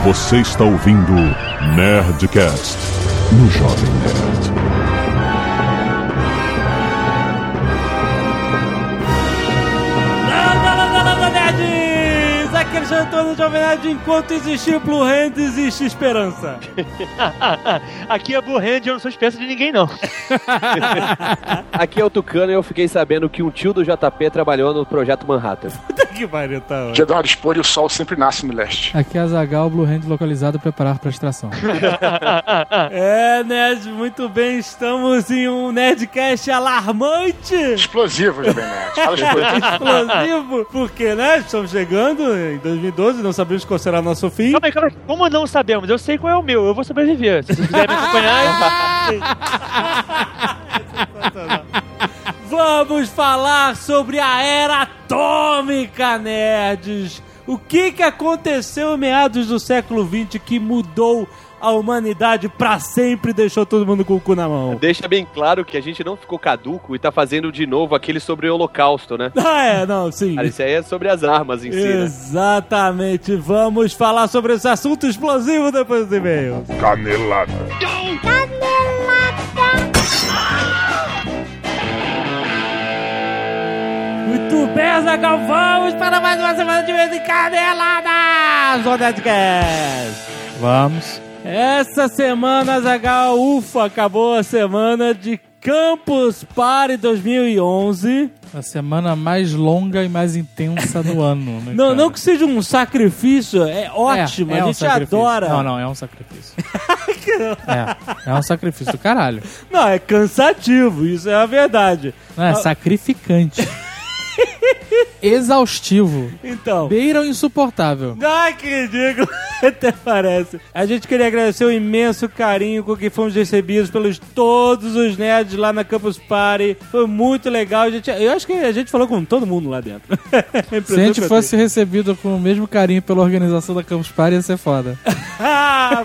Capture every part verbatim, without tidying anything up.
Você está ouvindo Nerdcast no Jovem Nerd. Aquele jantar no Jovem Nerd, enquanto existir Blue Hand, existe esperança. Aqui é Blue Hand, eu não sou esperança de ninguém, não. Aqui é o Tucano e eu fiquei sabendo que um tio do J P trabalhou no Projeto Manhattan. Puta que pariu, tá ótimo. Que Eduardo expor e o sol sempre nasce no leste. Aqui é a Zagal, Blue Hand localizado, preparar para extração. É, Nerd, muito bem, estamos em um Nerdcast alarmante. Explosivo, Jovem Nerd. Fala explosivo. Explosivo, porque, né, estamos chegando em dois mil e doze, não sabemos qual será o nosso fim. Calma aí, calma aí. Como não sabemos? Eu sei qual é o meu, eu vou sobreviver. Se vocês quiserem me acompanhar, vamos falar sobre a era atômica, nerds. O que que aconteceu em meados do século vinte que mudou a humanidade pra sempre e deixou todo mundo com o cu na mão? Deixa bem claro que a gente não ficou caduco e tá fazendo de novo aquele sobre o Holocausto, né? Ah, é, não, sim. Cara, isso aí é sobre as armas em si, né? Exatamente. Vamos falar sobre esse assunto explosivo depois do e-mail. Canelada. Muito bem, Zagal, vamos para mais uma semana de vez em Caneladas do Nerdcast. Vamos. Essa semana, Zagal, ufa, acabou a semana de Campus Party dois mil e onze. A semana mais longa e mais intensa do ano, né, Não, cara? não que seja um sacrifício, é ótimo, é, é a um gente sacrifício. adora. Não, não, é um sacrifício. é, é um sacrifício do caralho. Não, é cansativo, isso é a verdade. Não, é sacrificante. Exaustivo. Então. Beira o insuportável. Ai, que ridículo. Até parece. A gente queria agradecer o imenso carinho com que fomos recebidos pelos todos os nerds lá na Campus Party. Foi muito legal. A gente, eu acho que a gente falou com todo mundo lá dentro. Se a gente fosse recebido com o mesmo carinho pela organização da Campus Party, ia ser foda. Ah,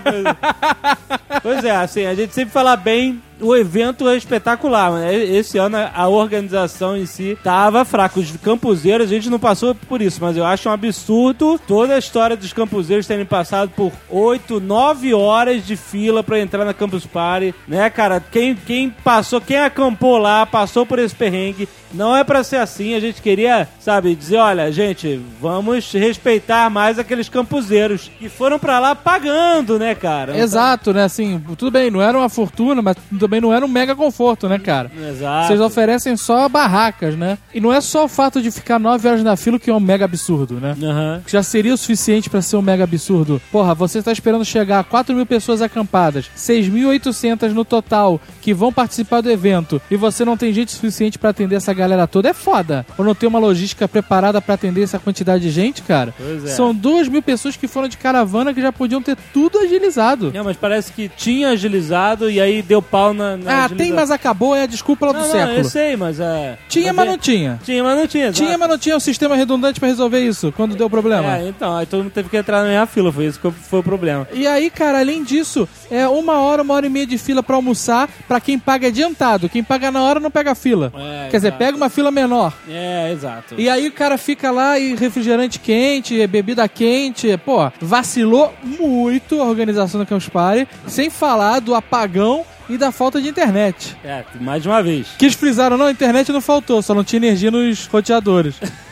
pois... pois é, assim, a gente sempre fala bem. O evento é espetacular, mas esse ano a organização em si tava fraca. Os campuseiros, a gente não passou por isso, mas eu acho um absurdo toda a história dos campuseiros terem passado por oito, nove horas de fila pra entrar na Campus Party, né, cara? Quem, quem passou, quem acampou lá, passou por esse perrengue. Não é pra ser assim, a gente queria, sabe, dizer, olha, gente, vamos respeitar mais aqueles campuseiros que foram pra lá pagando, né, cara? Exato, né, assim, tudo bem, não era uma fortuna, mas também não era um mega conforto, né, cara? Exato. Vocês oferecem só barracas, né? E não é só o fato de ficar nove horas na fila que é um mega absurdo, né? Uhum. Já seria o suficiente pra ser um mega absurdo. Porra, você tá esperando chegar a quatro mil pessoas acampadas, seis mil e oitocentas no total, que vão participar do evento, e você não tem gente suficiente pra atender essa galera toda, é foda. Ou não tem uma logística preparada pra atender essa quantidade de gente, cara? Pois é. São duas mil pessoas que foram de caravana que já podiam ter tudo agilizado. Não, mas parece que tinha agilizado e aí deu pau na, na Ah, agilização. tem, mas acabou, é a desculpa lá do não, século. Não, eu sei, mas é... Tinha, mas, mas não é... tinha. Tinha, mas não tinha. Tinha, exato. mas não tinha um sistema redundante pra resolver isso, quando deu problema. É, então, aí todo mundo teve que entrar na minha fila, foi isso que foi o problema. E aí, cara, além disso, é uma hora, uma hora e meia de fila pra almoçar pra quem paga adiantado. Quem paga na hora não pega fila. É, Quer dizer, exato. pega uma fila menor. É, exato. E aí o cara fica lá e refrigerante quente, bebida quente. Pô, vacilou muito a organização da Campus Party, sem falar do apagão e da falta de internet. É, mais de uma vez. Que eles frisaram, não, a internet não faltou, só não tinha energia nos roteadores.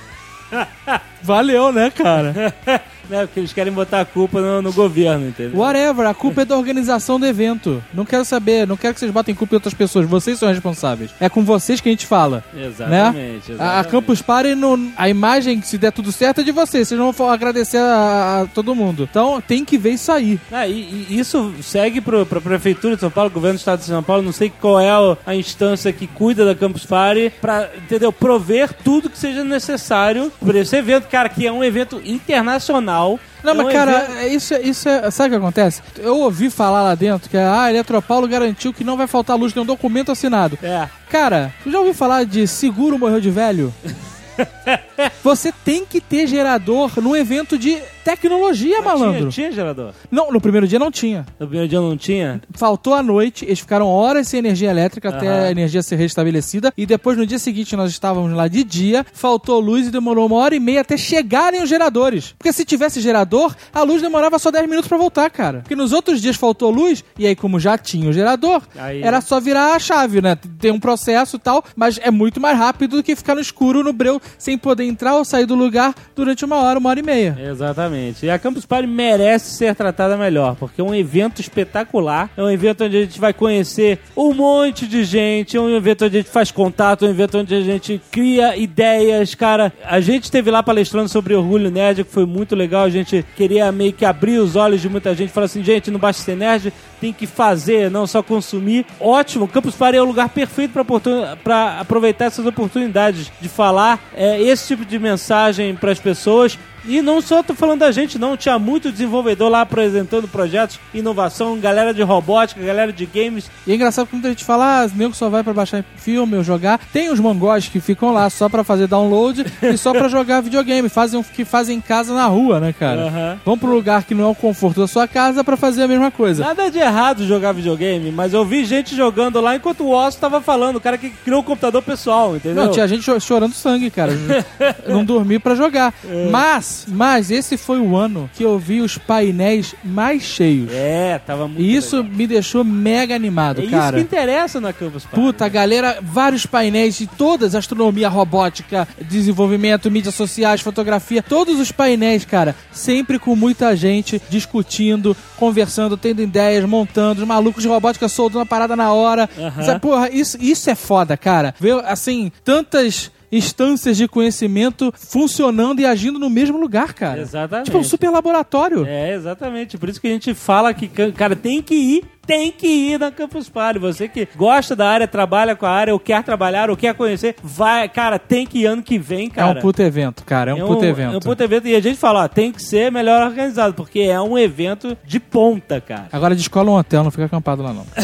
Valeu, né, cara? Né, porque eles querem botar a culpa no, no governo, entendeu? Whatever, a culpa é da organização do evento. Não quero saber, não quero que vocês botem culpa em outras pessoas. Vocês são responsáveis. É com vocês que a gente fala. Exatamente. Né? exatamente. A, a Campus Party, no, a imagem, se der tudo certo, é de vocês. Vocês não vão agradecer a, a todo mundo. Então, tem que ver isso aí. Ah, e, e isso segue pro, pra Prefeitura de São Paulo, Governo do Estado de São Paulo, não sei qual é a, a instância que cuida da Campus Party, pra, entendeu, prover tudo que seja necessário por esse evento, cara, que é um evento internacional. Não, é mas um cara, evento... isso, é- isso é... Sabe o que acontece? Eu ouvi falar lá dentro que a Eletropaulo garantiu que não vai faltar luz, tem um documento assinado. É. Cara, tu já ouviu falar de seguro morreu de velho? Você tem que ter gerador num evento de tecnologia, Mas malandro. Tinha, tinha gerador? Não, no primeiro dia não tinha. No primeiro dia não tinha? Faltou a noite, eles ficaram horas sem energia elétrica até Aham. a energia ser restabelecida. E depois, no dia seguinte, nós estávamos lá de dia, faltou luz e demorou uma hora e meia até chegarem os geradores. Porque se tivesse gerador, a luz demorava só dez minutos pra voltar, cara. Porque nos outros dias faltou luz, e aí como já tinha o gerador, Aí- era só virar a chave, né? Tem um processo e tal, mas é muito mais rápido do que ficar no escuro, no breu, sem poder entrar ou sair do lugar durante uma hora, uma hora e meia. Exatamente. E a Campus Party merece ser tratada melhor, porque é um evento espetacular. É um evento onde a gente vai conhecer um monte de gente, é um evento onde a gente faz contato, é um evento onde a gente cria ideias, cara. A gente esteve lá palestrando sobre Orgulho Nerd, que foi muito legal. A gente queria meio que abrir os olhos de muita gente, falar assim, gente, não basta ser nerd, tem que fazer, não só consumir. Ótimo, Campus Party é o lugar perfeito para aproveitar essas oportunidades de falar é, esse tipo de mensagem para as pessoas. E não só tô falando da gente, não. Tinha muito desenvolvedor lá apresentando projetos, inovação, galera de robótica, galera de games. E é engraçado que muita gente fala, ah, nego só vai pra baixar filme ou jogar. Tem os mongós que ficam lá só pra fazer download e só pra jogar videogame. Fazem o que fazem em casa na rua, né, cara? Aham. Vão pro lugar que não é o conforto da sua casa pra fazer a mesma coisa. Nada de errado jogar videogame, mas eu vi gente jogando lá enquanto o Osso tava falando. O cara que criou o computador pessoal, entendeu? Não, tinha gente cho- chorando sangue, cara. Não dormi pra jogar. Mas, mas esse foi o ano que eu vi os painéis mais cheios. É, tava muito E isso legal. me deixou mega animado, É isso cara. que interessa na Campus Party. Puta, a galera, vários painéis de todas, astronomia, robótica, desenvolvimento, mídias sociais, fotografia, todos os painéis, cara, sempre com muita gente discutindo, conversando, tendo ideias, montando, os malucos de robótica soltando a parada na hora. Aham. Sabe, porra, isso, isso é foda, cara. Ver, assim, tantas instâncias de conhecimento funcionando e agindo no mesmo lugar, cara. Exatamente. Tipo um super laboratório. É, exatamente. Por isso que a gente fala que, cara, tem que ir, tem que ir na Campus Party. Você que gosta da área, trabalha com a área, ou quer trabalhar, ou quer conhecer, vai, cara, tem que ir ano que vem, cara. É um puto evento, cara. É um puto evento. É um puto evento. E a gente fala, ó, tem que ser melhor organizado, porque é um evento de ponta, cara. Agora descola um hotel, não fica acampado lá, não.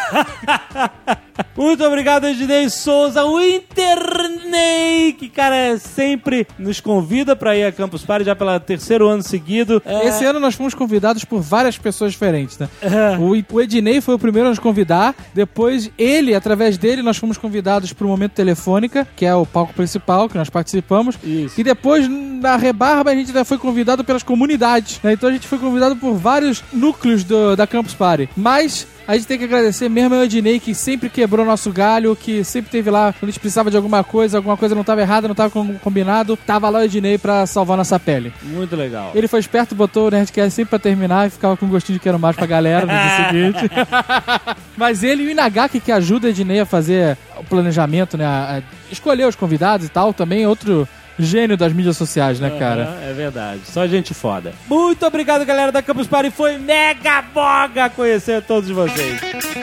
Muito obrigado, Ednei Souza, o Internei, que, cara, sempre nos convida pra ir a Campus Party já pelo terceiro ano seguido. É... Esse ano nós fomos convidados por várias pessoas diferentes, né? É. O, o Ednei foi o primeiro a nos convidar, depois ele, através dele, nós fomos convidados pro Momento Telefônica, que é o palco principal que nós participamos. Isso. E depois, na Rebarba, a gente ainda foi convidado pelas comunidades, né? Então a gente foi convidado por vários núcleos do, da Campus Party. Mas a gente tem que agradecer mesmo ao Ednei, que sempre quebrou nosso galho, que sempre teve lá, quando a gente precisava de alguma coisa, alguma coisa não estava errada, não estava combinado, tava lá o Ednei pra salvar nossa pele. Muito legal. Ele foi esperto, botou o Nerdcast sempre pra terminar e ficava com gostinho de quero mais pra galera no dia seguinte. Mas ele e o Inagaki, que ajuda o Ednei a fazer o planejamento, né, a, a escolher os convidados e tal, também é outro gênio das mídias sociais, né, cara? Uhum, é verdade. Só gente foda. Muito obrigado, galera da Campus Party. Foi mega boga conhecer todos vocês.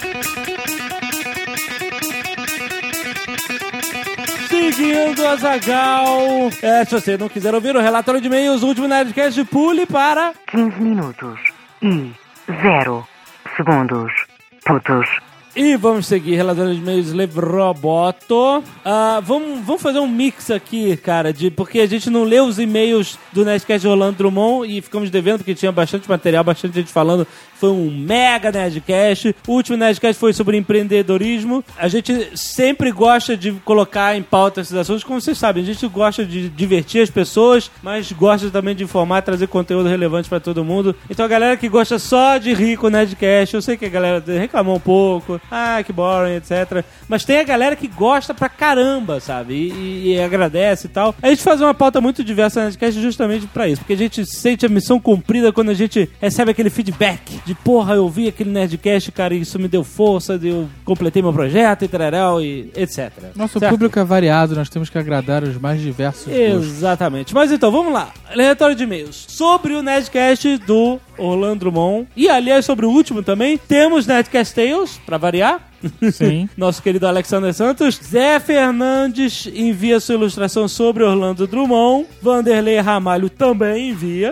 Seguindo, Azaghal. É, se você não quiser ouvir o relatório de e-mails, o último Nerdcast, pule para quinze minutos e zero segundos. Putos. E vamos seguir, relatório de e-mails Slave Roboto. Ah, vamos, vamos fazer um mix aqui, cara, de, porque a gente não leu os e-mails do Nerdcast de Orlando Drummond e ficamos devendo, porque tinha bastante material, bastante gente falando. Foi um mega Nerdcast. O último Nerdcast foi sobre empreendedorismo. A gente sempre gosta de colocar em pauta esses assuntos, como vocês sabem, a gente gosta de divertir as pessoas, mas gosta também de informar, trazer conteúdo relevante pra todo mundo. Então a galera que gosta só de rir com o Nerdcast, eu sei que a galera reclamou um pouco, ah, que boring, etcétera. Mas tem a galera que gosta pra caramba, sabe? E, e, e agradece e tal. A gente faz uma pauta muito diversa no Nerdcast justamente pra isso, porque a gente sente a missão cumprida quando a gente recebe aquele feedback de, porra, eu vi aquele Nerdcast, cara, e isso me deu força, eu completei meu projeto e tararau e etcétera. Nosso certo? público é variado, nós temos que agradar os mais diversos gostos. Exatamente. Mas então, vamos lá. Relatório de e-mails. Sobre o Nerdcast do Orlando Drummond. E, aliás, sobre o último também, temos Nerdcast Tales, pra variar. Sim. Nosso querido Alexander Santos. Zé Fernandes envia sua ilustração sobre Orlando Drummond. Vanderlei Ramalho também envia.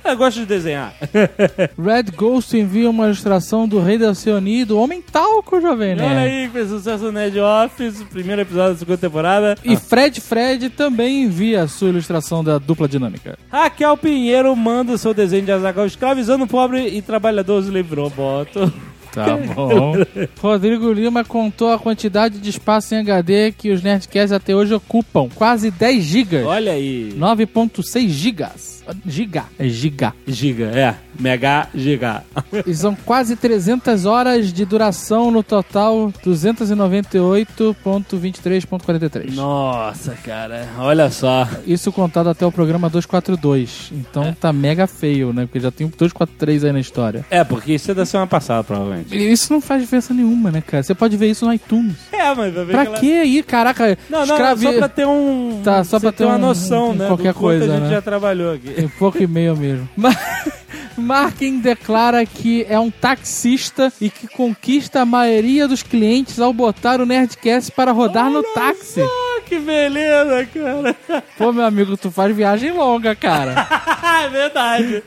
Eu gosto de desenhar. Red Ghost envia uma ilustração do Rei da Oceania e do Homem Talco, Jovem Nerd. Olha aí, fez sucesso no Nerd Office, primeiro episódio da segunda temporada. E Fred Fred também envia a sua ilustração da dupla dinâmica. Raquel Pinheiro manda o seu desenho de Azaghal escravizando o pobre e trabalhador se livrou, boto. Tá bom. Rodrigo Lima contou a quantidade de espaço em H D que os Nerdcasts até hoje ocupam. Quase dez gigas. Olha aí. nove vírgula seis gigas. Giga. É giga. Giga, é. Mega giga. E são quase trezentas horas de duração no total, duzentos e noventa e oito vírgula vinte e três ponto quarenta e três. Nossa, cara. Olha só. Isso contado até o programa duzentos e quarenta e dois. Então é. Tá mega feio, né? Porque já tem duzentos e quarenta e três aí na história. É, porque isso é da semana passada, provavelmente. Isso não faz diferença nenhuma, né, cara? Você pode ver isso no iTunes. É, mas vai ver pra que que aí, caraca? Não, não, escravi... só pra ter um... Tá, só pra ter, ter uma um, noção, um, né? Qualquer do coisa, a gente né? já trabalhou aqui. Tem pouco e meio mesmo. Mas... Markin declara que é um taxista e que conquista a maioria dos clientes ao botar o Nerdcast para rodar Olha no táxi. Só, que beleza, cara. Pô, meu amigo, tu faz viagem longa, cara. É verdade.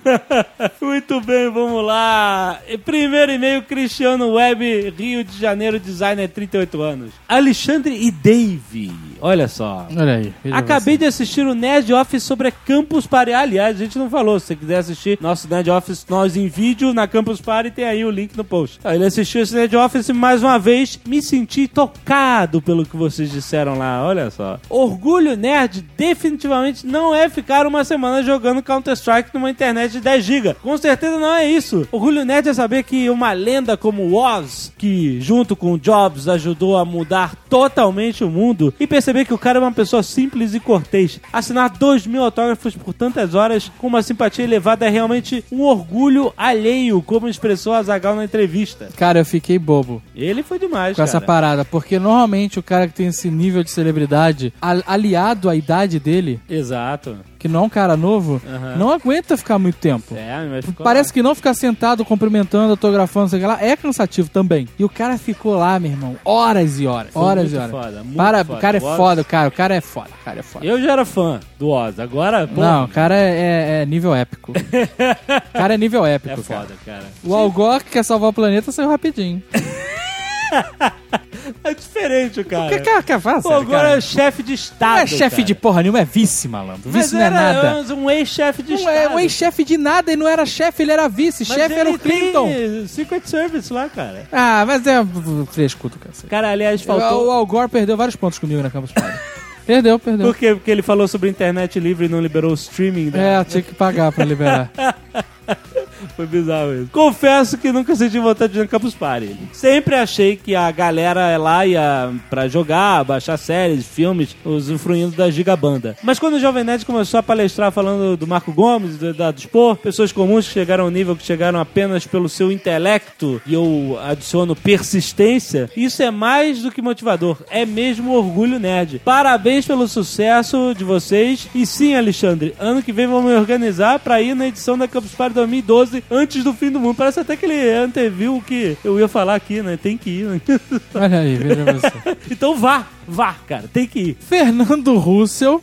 Muito bem, vamos lá. Primeiro e-mail, Cristiano Web, Rio de Janeiro, designer, trinta e oito anos. Alexandre e Dave. Olha só. Olha aí. Acabei você. de assistir o Nerd Office sobre a Campus Party. Aliás, a gente não falou. Se você quiser assistir nosso Nerd Office, nós em vídeo na Campus Party, tem aí o link no post. Ele assistiu esse Nerd Office mais uma vez. Me senti tocado pelo que vocês disseram lá. Olha só. Orgulho Nerd definitivamente não é ficar uma semana jogando Counter-Strike numa internet de dez gigas. Com certeza não é isso. Orgulho Nerd é saber que uma lenda como Woz, que junto com Jobs ajudou a mudar totalmente o mundo, e perceber que o cara é uma pessoa simples e cortês. Assinar dois mil autógrafos por tantas horas com uma simpatia elevada é realmente um orgulho alheio, como expressou Azaghal na entrevista. Cara, eu fiquei bobo. Ele foi demais, com cara. essa parada, porque normalmente o cara que tem esse nível de celebridade, aliado à idade dele... Exato. Que não é um cara novo, uhum. não aguenta ficar muito tempo. É, mas Parece lá. que não ficar sentado, cumprimentando, autografando, sei lá, é cansativo também. E o cara ficou lá, meu irmão, horas e horas. Foi horas e horas. Foda, muito Para, foda. O cara é Oz... foda, cara. O cara é foda, o cara é foda. Eu já era fã do Oz, agora... Pô, não, o cara é, é, é nível épico. O cara é nível épico, É foda, cara. cara. O Algor, que quer salvar o planeta, saiu rapidinho. É diferente, cara. O que que, que faz? Pô, agora cara? é chefe de estado. Não é chefe de porra nenhuma, é vice, malandro. Vice não é nada. Um ex-chefe de não estado. É um ex-chefe de nada e não era chefe, ele era vice. Mas chefe era o Clinton. Tem Secret Service lá, cara. Ah, mas é fresco do cacete. Cara, aliás, faltou. O Al Gore perdeu vários pontos comigo na Campus Party. Perdeu, perdeu. Por quê? Porque ele falou sobre internet livre e não liberou o streaming. Né? É, tinha que pagar pra liberar. Foi bizarro isso. Confesso que nunca senti vontade de ir no Campus Party. Sempre achei que a galera lá ia pra jogar, baixar séries, filmes, usufruindo da gigabanda. Mas quando o Jovem Nerd começou a palestrar falando do Marco Gomes, da, da Dispor, pessoas comuns que chegaram ao nível que chegaram apenas pelo seu intelecto, e eu adiciono persistência, isso é mais do que motivador. É mesmo orgulho nerd. Parabéns pelo sucesso de vocês. E sim, Alexandre, ano que vem vamos me organizar pra ir na edição da Campus Party dois mil e doze, antes do fim do mundo. Parece até que ele anteviu o que eu ia falar aqui, né? Tem que ir, né? Olha aí, veja você. Então vá, vá, cara, tem que ir. Fernando Russell,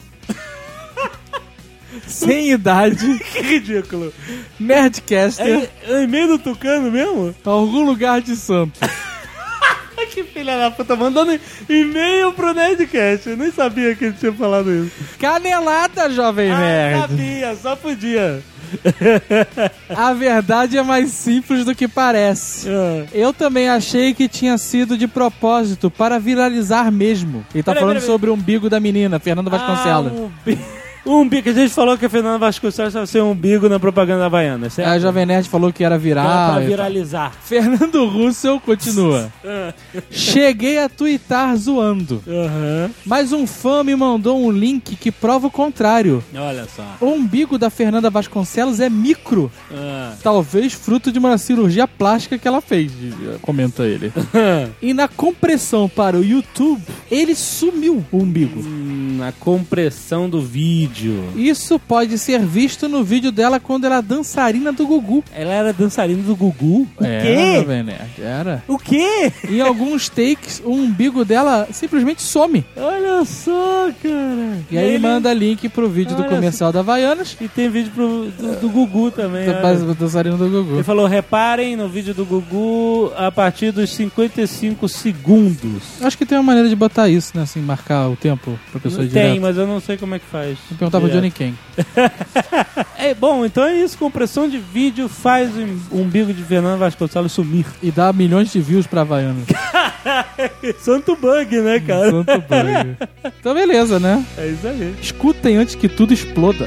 sem idade. Que ridículo. Nerdcaster. É, é e-mail do Tucano mesmo? Algum lugar de Santos. Que filha da puta, mandando e-mail pro Nerdcast. Eu nem sabia que ele tinha falado isso. Canelada, Jovem ah, Nerd. sabia, só podia. A verdade é mais simples do que parece. É. Eu também achei que tinha sido de propósito, para viralizar mesmo. Ele tá pera, falando pera, sobre o umbigo da menina, Fernanda Vasconcelos. Ah, um umbigo. Um umbigo, que a gente falou que a Fernanda Vasconcelos estava sendo um umbigo na propaganda havaiana, certo? A Jovem Nerd falou que era viral. Era pra viralizar. Fernando Russell continua. Cheguei a twittar zoando. Uhum. Mas um fã me mandou um link que prova o contrário. Olha só. O umbigo da Fernanda Vasconcelos é micro. Uhum. Talvez fruto de uma cirurgia plástica que ela fez, comenta ele. E na compressão para o YouTube, ele sumiu o umbigo. Hum, na compressão do vídeo. vídeo. Isso pode ser visto no vídeo dela quando ela é dançarina do Gugu. Ela era dançarina do Gugu? O Era, quê? Jovem Nerd, era. O quê? Em alguns takes, o umbigo dela simplesmente some. Olha só, cara. E aí ele manda link pro vídeo do Olha comercial da Havaianas. E tem vídeo pro, do, do Gugu também. Da olha. base do dançarino do Gugu. Ele falou, reparem no vídeo do Gugu a partir dos cinquenta e cinco segundos. Acho que tem uma maneira de botar isso, né? Assim, marcar o tempo pra pessoa ir Tem, direto. mas eu não sei como é que faz. Vou perguntar pro Johnny Ken. É, bom, então é isso. Compressão de vídeo faz o umbigo de Fernando Vasconcelos sumir. E dá milhões de views pra Havaianas. Santo bug, né, cara? Santo bug. Então beleza, né? É isso aí. Escutem antes que tudo exploda.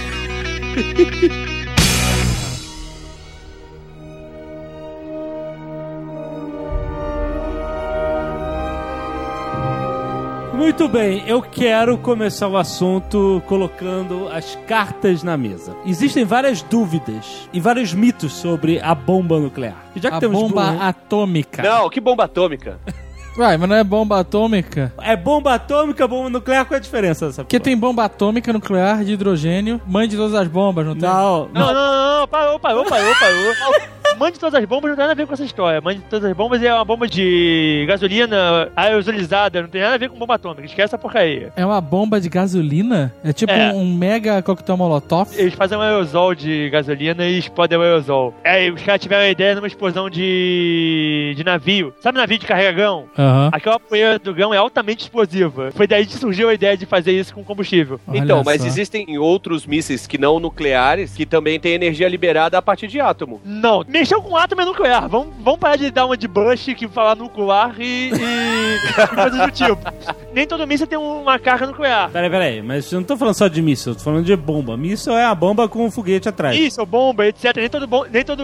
Muito bem, eu quero começar o assunto colocando as cartas na mesa. Existem várias dúvidas e vários mitos sobre a bomba nuclear. E já que A temos bomba bu- atômica. Não, que bomba atômica. Uai, mas não é bomba atômica? É bomba atômica, bomba nuclear, qual é a diferença dessa Porque porra? tem bomba atômica, nuclear, de hidrogênio. Mãe de todas as bombas, não tem? Não, Não, não, não, não, parou, parou, parou, parou. Mãe de todas as bombas não tem nada a ver com essa história. Mãe de todas as bombas é uma bomba de gasolina aerosolizada, não tem nada a ver com bomba atômica. Esquece essa porcaria. É uma bomba de gasolina? É tipo É. um, um mega coquetel molotov? Eles fazem um aerosol de gasolina e explodem o aerosol. Aí os caras tiveram a ideia numa explosão de, de navio. Sabe navio de carregão? Aham. Aquela poeira do grão é altamente explosiva. Foi daí que surgiu a ideia de fazer isso com combustível. Olha Então, mas só. existem outros mísseis que não nucleares que também têm energia liberada a partir de átomo. Não, mexeu com átomo é nuclear. Vamos, vamos parar de dar uma de Bush que falar nuclear e, e, e coisas do tipo. Nem todo míssil tem uma carga nuclear. Peraí, peraí, mas eu não tô falando só de míssil, eu tô falando de bomba. Míssil é a bomba com um foguete atrás. Isso, bomba, etcétera. Nem todo, bom, nem todo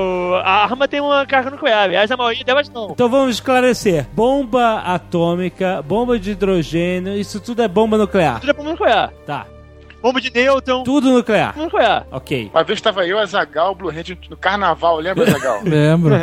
a arma tem uma carga nuclear. Aliás, a maioria delas não. Então vamos esclarecer. Bomba atômica, bomba de hidrogênio, isso tudo é bomba nuclear. Tudo é bomba nuclear. Tá. Bomba de nêutron, Tudo nuclear. bomba nuclear. Ok. Uma vez tava eu, a Zagal, o Blue Hand no carnaval, lembra, Zagal? Lembro.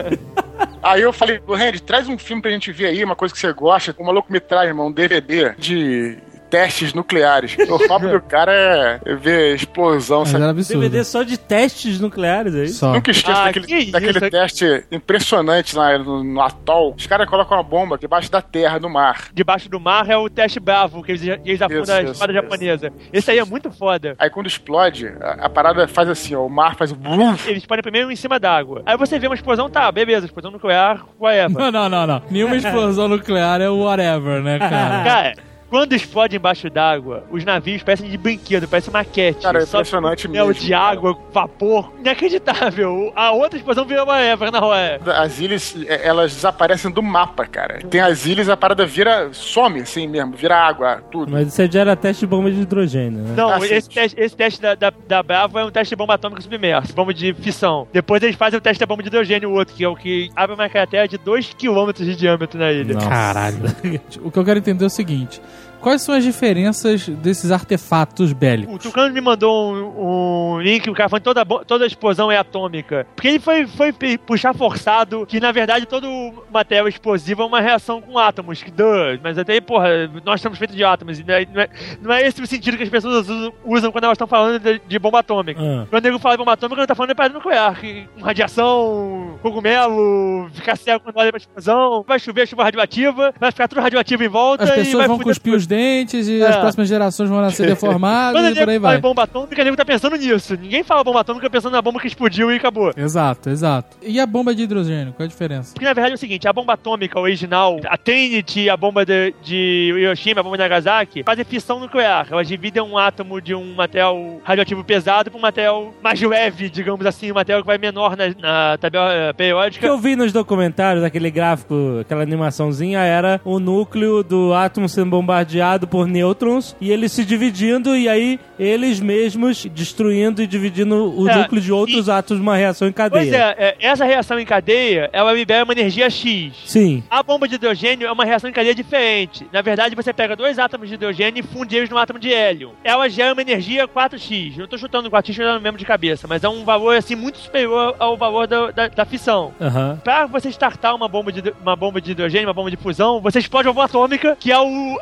Aí eu falei, Blue Hand, traz um filme pra gente ver aí, uma coisa que você gosta. O maluco me traz, irmão, um D V D de testes nucleares. O foco do cara é ver explosão, Mas sabe? era absurdo. D V D só de testes nucleares aí. Só. Nunca esqueço Ah, daquele, que isso? daquele teste impressionante lá no, no atol. Os caras colocam uma bomba debaixo da terra, no mar. Debaixo do mar é o teste Bravo, que eles, eles afundam Isso, a isso, espada isso. japonesa. Esse aí é muito foda. Aí quando explode, a, a parada faz assim, ó, o mar faz um... Eles podem primeiro em cima d'água. Aí você vê uma explosão, tá, beleza, explosão nuclear, whatever. Não, não, não, não. Nenhuma explosão nuclear é o whatever, né, cara? Cara, quando explode embaixo d'água, os navios parecem de brinquedo, parecem maquete. Cara, é Só impressionante mel mesmo, de cara. água, vapor. Inacreditável. A outra explosão vira whatever na hora. As ilhas, é, elas desaparecem do mapa, cara. Tem as ilhas, a parada vira... some, assim mesmo. Vira água, tudo. Mas isso aí já era teste de bomba de hidrogênio, né? Não, Ah, sim. esse teste, esse teste da, da, da Bravo é um teste de bomba atômica submersa, bomba de fissão. Depois eles fazem o teste da bomba de hidrogênio, o outro, que é o que abre uma cratera de dois quilômetros de diâmetro na ilha. Nossa. Caralho. O que eu quero entender é o seguinte: quais são as diferenças desses artefatos bélicos? O Tucano me mandou um, um link, o cara falando que toda, bo- toda explosão é atômica. Porque ele foi, foi pe- puxar forçado que, na verdade, todo material explosivo é uma reação com átomos. Que, duh, mas até aí, porra, nós estamos feitos de átomos. E não, é, não, é, não é esse o sentido que as pessoas usam, usam quando elas estão falando de, de bomba atômica. Ah. Quando o nego fala de bomba atômica, ele tá falando de parada nuclear. Que, com radiação, cogumelo, ficar cego quando olha pra explosão, vai chover chuva radioativa, vai ficar tudo radioativo em volta As e pessoas vai vão fuder cuspir tudo. os dentes e É. as próximas gerações vão nascer deformadas Quando e por aí ele fala vai. em bomba atômica, o nego tá pensando nisso. Ninguém fala bomba atômica pensando na bomba que explodiu e acabou. Exato, exato. E a bomba de hidrogênio, qual é a diferença? Porque na verdade é o seguinte, a bomba atômica original, a Trinity, a bomba de, de Hiroshima, a bomba de Nagasaki, fazem fissão nuclear. Elas dividem um átomo de um material radioativo pesado para um material mais leve, digamos assim, um material que vai menor na, na tabela eh, O que periódica. eu vi nos documentários, aquele gráfico, aquela animaçãozinha, era o núcleo do átomo sendo bombardeado por nêutrons e eles se dividindo e aí eles mesmos destruindo e dividindo o É, núcleo de outros e- átomos numa reação em Pois cadeia. é, é, essa reação em cadeia, ela libera uma energia X. Sim. A bomba de hidrogênio é uma reação em cadeia diferente. Na verdade, você pega dois átomos de hidrogênio e funde eles num átomo de hélio. Ela gera uma energia quatro x. Eu não tô chutando quatro x, tô chutando mesmo de cabeça, mas é um valor assim muito superior ao valor da, da, da fissão. Aham. Pra você startar uma bomba, de, uma bomba de hidrogênio, uma bomba de fusão, você explode uma bomba atômica, que é o, a explosão.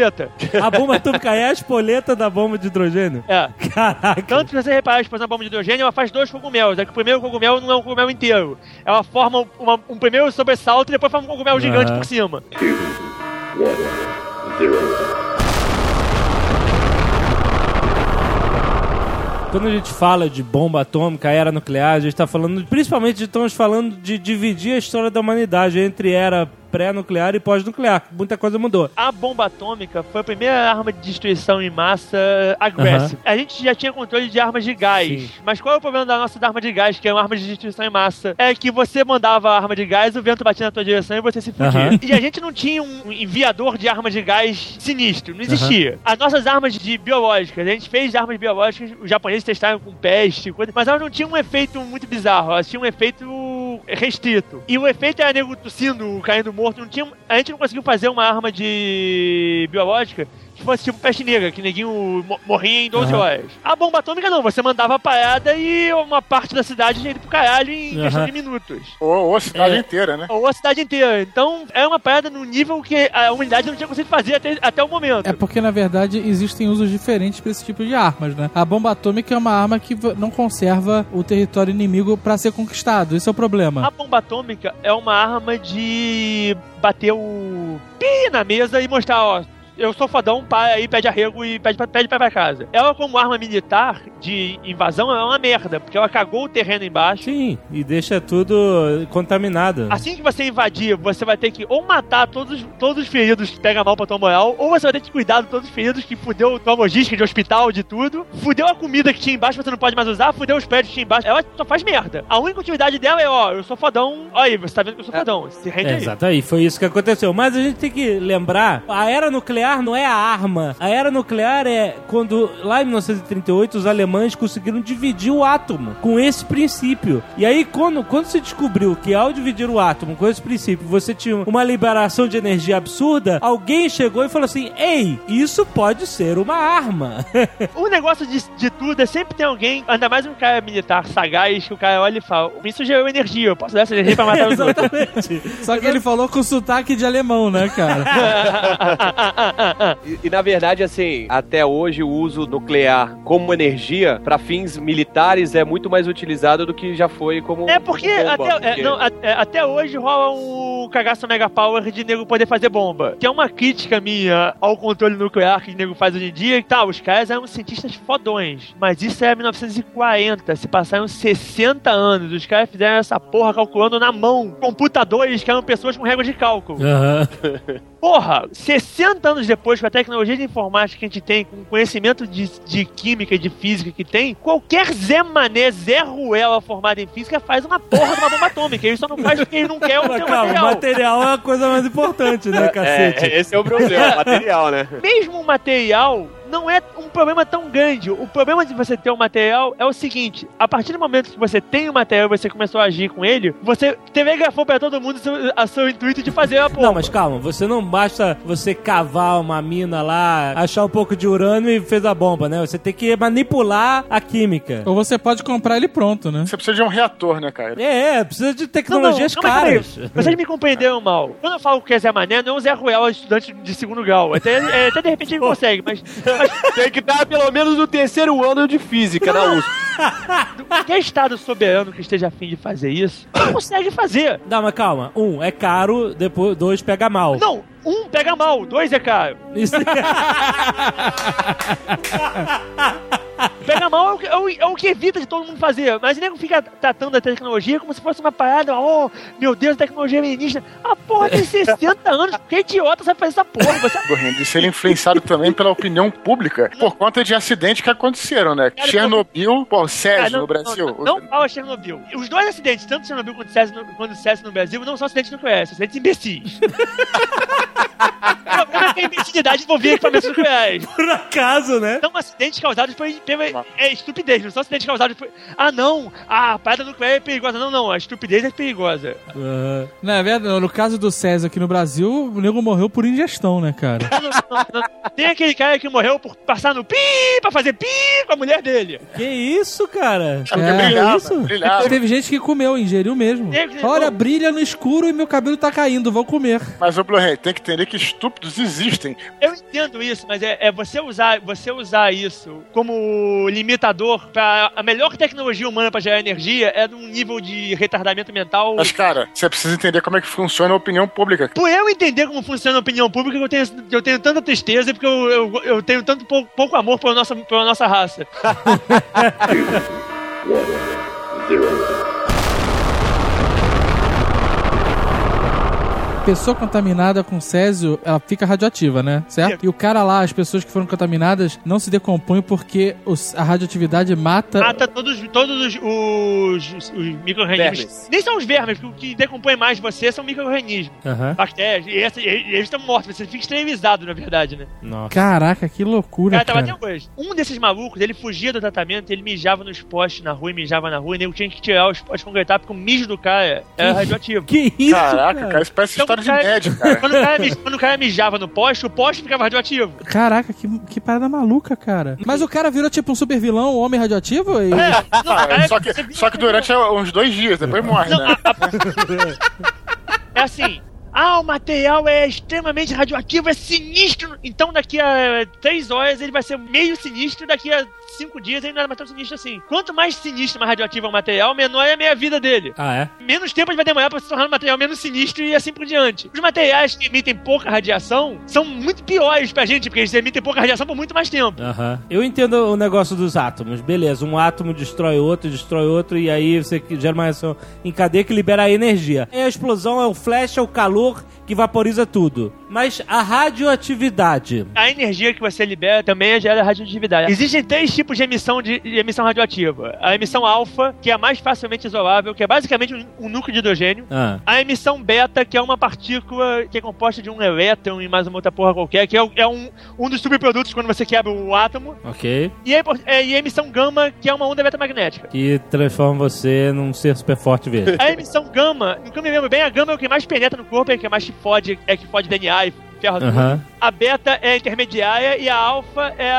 espoleta. A bomba atômica é a espoleta da bomba de hidrogênio? É. Caraca. Tanto que se você reparar a explosão da bomba de hidrogênio, ela faz dois cogumelos. É que o primeiro cogumelo não é um cogumelo inteiro. Ela forma uma, um primeiro sobressalto e depois forma um cogumelo gigante Uhum. por cima. Quando a gente fala de bomba atômica, era nuclear, a gente tá falando, principalmente estamos falando de dividir a história da humanidade entre era pré-nuclear e pós-nuclear. Muita coisa mudou. A bomba atômica foi a primeira arma de destruição em massa agressiva. Uhum. A gente já tinha controle de armas de gás. Sim. Mas qual é o problema da nossa arma de gás, que é uma arma de destruição em massa? É que você mandava a arma de gás, o vento batia na tua direção e você se fudia. Uhum. E a gente não tinha um enviador de arma de gás sinistro. Não existia. Uhum. As nossas armas de biológicas, a gente fez armas biológicas, os japoneses testaram com peste, coisa, mas elas não tinham um efeito muito bizarro. Elas tinham um efeito restrito. E o efeito era nego tossindo, caindo morto. Não tinha, a gente não conseguiu fazer uma arma de biológica que fosse tipo peste negra, que neguinho morria em doze uhum. horas. A bomba atômica não, você mandava a parada e uma parte da cidade ia ir pro caralho em uhum. questão de minutos. Ou, ou a cidade é, inteira, né? Ou a cidade inteira. Então, é uma parada no nível que a humanidade não tinha conseguido fazer até, até o momento. É porque, na verdade, existem usos diferentes pra esse tipo de armas, né? A bomba atômica é uma arma que não conserva o território inimigo pra ser conquistado. Esse é o problema. A bomba atômica é uma arma de bater o pi na mesa e mostrar, ó, eu sou fodão, pai, aí pede arrego e pede pra, pede pra ir pra casa. Ela, como arma militar de invasão, é uma merda, porque ela cagou o terreno embaixo. Sim, e deixa tudo contaminado. Assim que você invadir, você vai ter que ou matar todos, todos os feridos que pega mal pra tua moral, ou você vai ter que cuidar de todos os feridos que fudeu tua logística de hospital, de tudo, fudeu a comida que tinha embaixo, você não pode mais usar, fudeu os prédios que tinha embaixo. Ela só faz merda. A única utilidade dela é, ó, eu sou fodão, ó aí, você tá vendo que eu sou fodão, se rende é, aí. Exato, aí foi isso que aconteceu. Mas a gente tem que lembrar, a era nuclear não é a arma. A era nuclear é quando, lá em mil novecentos e trinta e oito, os alemães conseguiram dividir o átomo com esse princípio. E aí, quando, quando se descobriu que ao dividir o átomo com esse princípio, você tinha uma liberação de energia absurda, alguém chegou e falou assim, ei, isso pode ser uma arma. O negócio de, de tudo é sempre tem alguém, ainda mais um cara militar sagaz, que o cara olha e fala, isso gerou energia, eu posso dar essa energia pra matar os outros. Exatamente. Só que ele falou com sotaque de alemão, né, cara? e, e na verdade, assim, até hoje o uso nuclear como energia para fins militares é muito mais utilizado do que já foi como É porque, bomba, até, porque... É, não, até, até hoje rola um cagaço mega power de nego poder fazer bomba. Que é uma crítica minha ao controle nuclear que o nego faz hoje em dia. Tá, os caras eram cientistas fodões, mas isso é mil novecentos e quarenta, se passaram sessenta anos. Os caras fizeram essa porra calculando na mão. Computadores que eram pessoas com régua de cálculo. Uhum. Porra, sessenta anos depois, com a tecnologia de informática que a gente tem, com o conhecimento de, de química e de física que tem, qualquer Zé Mané, Zé Ruela formado em física faz uma porra de uma bomba atômica. Ele só não faz porque ele não quer o teu Calma, material. O material é a coisa mais importante, né, cacete? É, esse é o problema, material, né? Mesmo o material não é um problema tão grande. O problema de você ter um material é o seguinte: a partir do momento que você tem o material e você começou a agir com ele, você telegrafou pra todo mundo seu, a seu intuito de fazer a bomba. Não, mas calma, você não basta você cavar uma mina lá, achar um pouco de urânio e fez a bomba, né? Você tem que manipular a química. Ou você pode comprar ele pronto, né? Você precisa de um reator, né, cara? É, é, precisa de tecnologias não, não, não, caras. Vocês me compreenderam mal. Quando eu falo que é Zé Mané, não é um Zé Ruela, estudante de segundo grau. Até, é, até de repente ele consegue, mas... mas... Tem que estar pelo menos no terceiro ano de física na U S P. Qualquer estado soberano que esteja a fim de fazer isso, consegue fazer. Não, mas calma. Um, é caro, depois dois, pega mal. Não, um pega mal, dois é caro. Isso. Pega mal é o, que, é, o, é o que evita de todo mundo fazer. Mas o nego fica tratando a tecnologia como se fosse uma parada. Oh, meu Deus, a tecnologia alienígena. A porra tem sessenta anos. Que idiota sabe fazer essa porra? Você... Isso ele é influenciado também pela opinião pública por conta de acidentes que aconteceram, né? Cara, Chernobyl, pô, o Césio ah, não, no Brasil. Não, não, não fala Chernobyl. Os dois acidentes, tanto Chernobyl quanto o Césio no, quanto o Césio no Brasil, não são acidentes nucleares, são acidentes imbecis. O problema é que a imbecilidade envolvia equipamentos nucleares. Por acaso, né? São acidentes causados por pela é, estupidez, não são acidentes causados por... Ah, não, a parada nuclear é perigosa. Não, não, a estupidez é perigosa. Uhum. Não, é verdade, no caso do César aqui no Brasil, o nego morreu por ingestão, né, cara? Não, não, não, não. Tem aquele cara que morreu por passar no pi, pra fazer pi com a mulher dele. Que isso, cara? É, é, brilhava, isso? brilhava. Teve gente que comeu, ingeriu mesmo. Teve, Olha, não. brilha no escuro e meu cabelo tá caindo, vou comer. Mas, ô Blu-ray, tem que entender que estúpidos existem. Eu entendo isso, mas é, é você, usar, você usar isso como limitador pra a melhor tecnologia humana pra gerar energia é num nível de retardamento mental. Mas, cara, você precisa entender como é que funciona a opinião pública. Por eu entender como funciona a opinião pública, eu tenho, eu tenho tanta tristeza porque eu, eu, eu tenho tanto pouco, pouco amor pela nossa, pela nossa raça. Pessoa contaminada com césio, ela fica radioativa, né? Certo? E o cara lá, as pessoas que foram contaminadas, não se decompõem porque os, a radioatividade mata... Mata todos, todos os, os, os micro-organismos. Vermes. Nem são os vermes, porque o que decompõe mais você são micro-organismos. Uhum. Bactérias. E, essa, e eles estão mortos, você fica esterilizado, na verdade, né? Nossa. Caraca, que loucura, Cara, tava cara. até hoje. Um desses malucos, ele fugia do tratamento, ele mijava nos postes na rua, e mijava na rua, e nego tinha que tirar os postes concretar, porque o mijo do cara era radioativo. Que isso, Caraca, cara? cara, isso parece Então, história de cara, médico, cara. Quando o cara, mij- quando o cara mijava no poste, o poste ficava radioativo. Caraca, que, que parada maluca, cara. Mas o cara virou tipo um super vilão, um homem radioativo? E... É, não, Ah, cara, só, que, você- só que durante uns dois dias, depois morre, Não, né? É assim. Ah, o material é extremamente radioativo, é sinistro. Então daqui a três horas ele vai ser meio sinistro, daqui a cinco dias ele não é mais tão sinistro assim. Quanto mais sinistro, mais radioativo é o material, menor é a meia vida dele. Ah, é? Menos tempo ele vai demorar pra se tornar um material menos sinistro e assim por diante. Os materiais que emitem pouca radiação são muito piores pra gente, porque eles emitem pouca radiação por muito mais tempo. Aham. Eu entendo o negócio dos átomos. Beleza, um átomo destrói outro, destrói outro, e aí você gera uma reação em cadeia que libera a energia. E a explosão é o flash, é o calor que vaporiza tudo. Mas a radioatividade... A energia que você libera também gera radioatividade. Existem três tipos de emissão, de, de emissão radioativa. A emissão alfa, que é a mais facilmente isolável, que é basicamente um, um núcleo de hidrogênio. Ah. A emissão beta, que é uma partícula que é composta de um elétron e mais uma outra porra qualquer, que é, é um, um dos subprodutos quando você quebra o átomo. Ok. E a, é, e a emissão gama, que é uma onda eletromagnética. Que transforma você num ser super forte verde. A emissão gama, nunca me lembro bem, a gama é o que mais penetra no corpo, é o que mais te fode, é que fode D N A e ferro tudo. Aham. A beta é a intermediária e a alfa é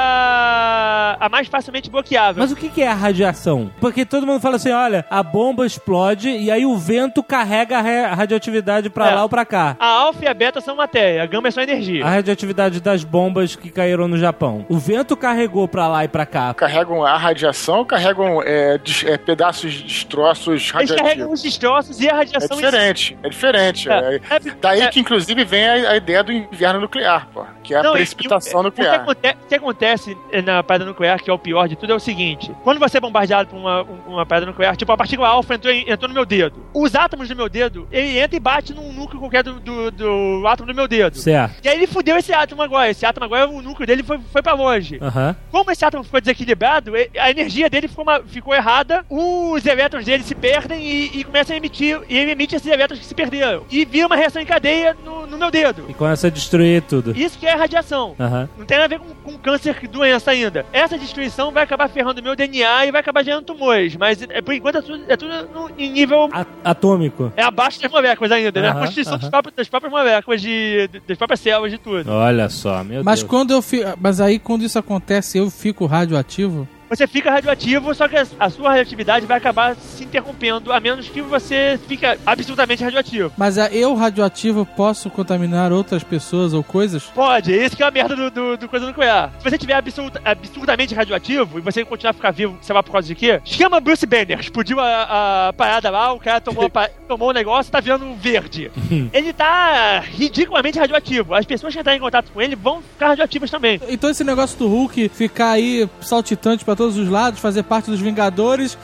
a, a mais facilmente bloqueável. Mas o que que é a radiação? Porque todo mundo fala assim, olha, a bomba explode e aí o vento carrega a ra- radioatividade pra É. lá ou pra cá. A alfa e a beta são matéria, a gama é só energia. A radioatividade das bombas que caíram no Japão. O vento carregou pra lá e pra cá. Carregam a radiação ou carregam é, des- é, pedaços, destroços Eles carregam radioativos? os destroços e a É radiação em si. diferente, é diferente. É, É. é, Daí é. que, inclusive, vem a, a ideia do inverno nuclear, pô, que é a Não, e- precipitação e o- nuclear. O que, aconte- o que acontece na parada nuclear, que é o pior de tudo, é o seguinte: quando você é bombardeado por uma, um- uma parada nuclear, tipo, a partícula alfa entrou, em- entrou no meu dedo. Os átomos do meu dedo, ele entra e bate num núcleo qualquer do, do, do átomo do meu dedo. Certo. E aí ele fudeu esse átomo agora. Esse átomo agora, o núcleo dele foi, foi pra longe. Aham. Como esse átomo ficou desequilibrado, e- a energia dele ficou, uma- ficou errada, os elétrons dele se perdem e, e começam a emitir, e ele emite esses elétrons que se perderam. E vira uma reação em cadeia no, no meu dedo. E começa a destruir tudo. Isso que é radiação. Aham. Não tem nada a ver com, com câncer, doença ainda. Essa destruição vai acabar ferrando o meu D N A e vai acabar gerando tumores. Mas é, por enquanto é tudo, é tudo no- em nível. A- Atômico. É abaixo das moléculas ainda, né? A Aham, constituição aham. dos próprios, das próprias moléculas, de, das próprias células, de tudo. Olha só, meu Mas Deus. quando eu fico. Mas aí quando isso acontece, eu fico radioativo? Você fica radioativo, só que a, a sua radioatividade vai acabar se interrompendo, a menos que você fica absurdamente radioativo. Mas a eu radioativo posso contaminar outras pessoas ou coisas? Pode, esse que é a merda do, do, do coisa nuclear. Se você tiver absurd, absurdamente radioativo e você continuar a ficar vivo, sei lá por causa de quê, chama Bruce Banner. Explodiu a, a parada lá, o cara tomou, a pa- tomou o negócio e tá virando verde. Ele tá ridiculamente radioativo. As pessoas que entrarem em contato com ele vão ficar radioativas também. Então esse negócio do Hulk ficar aí saltitante pra todos os lados, fazer parte dos Vingadores.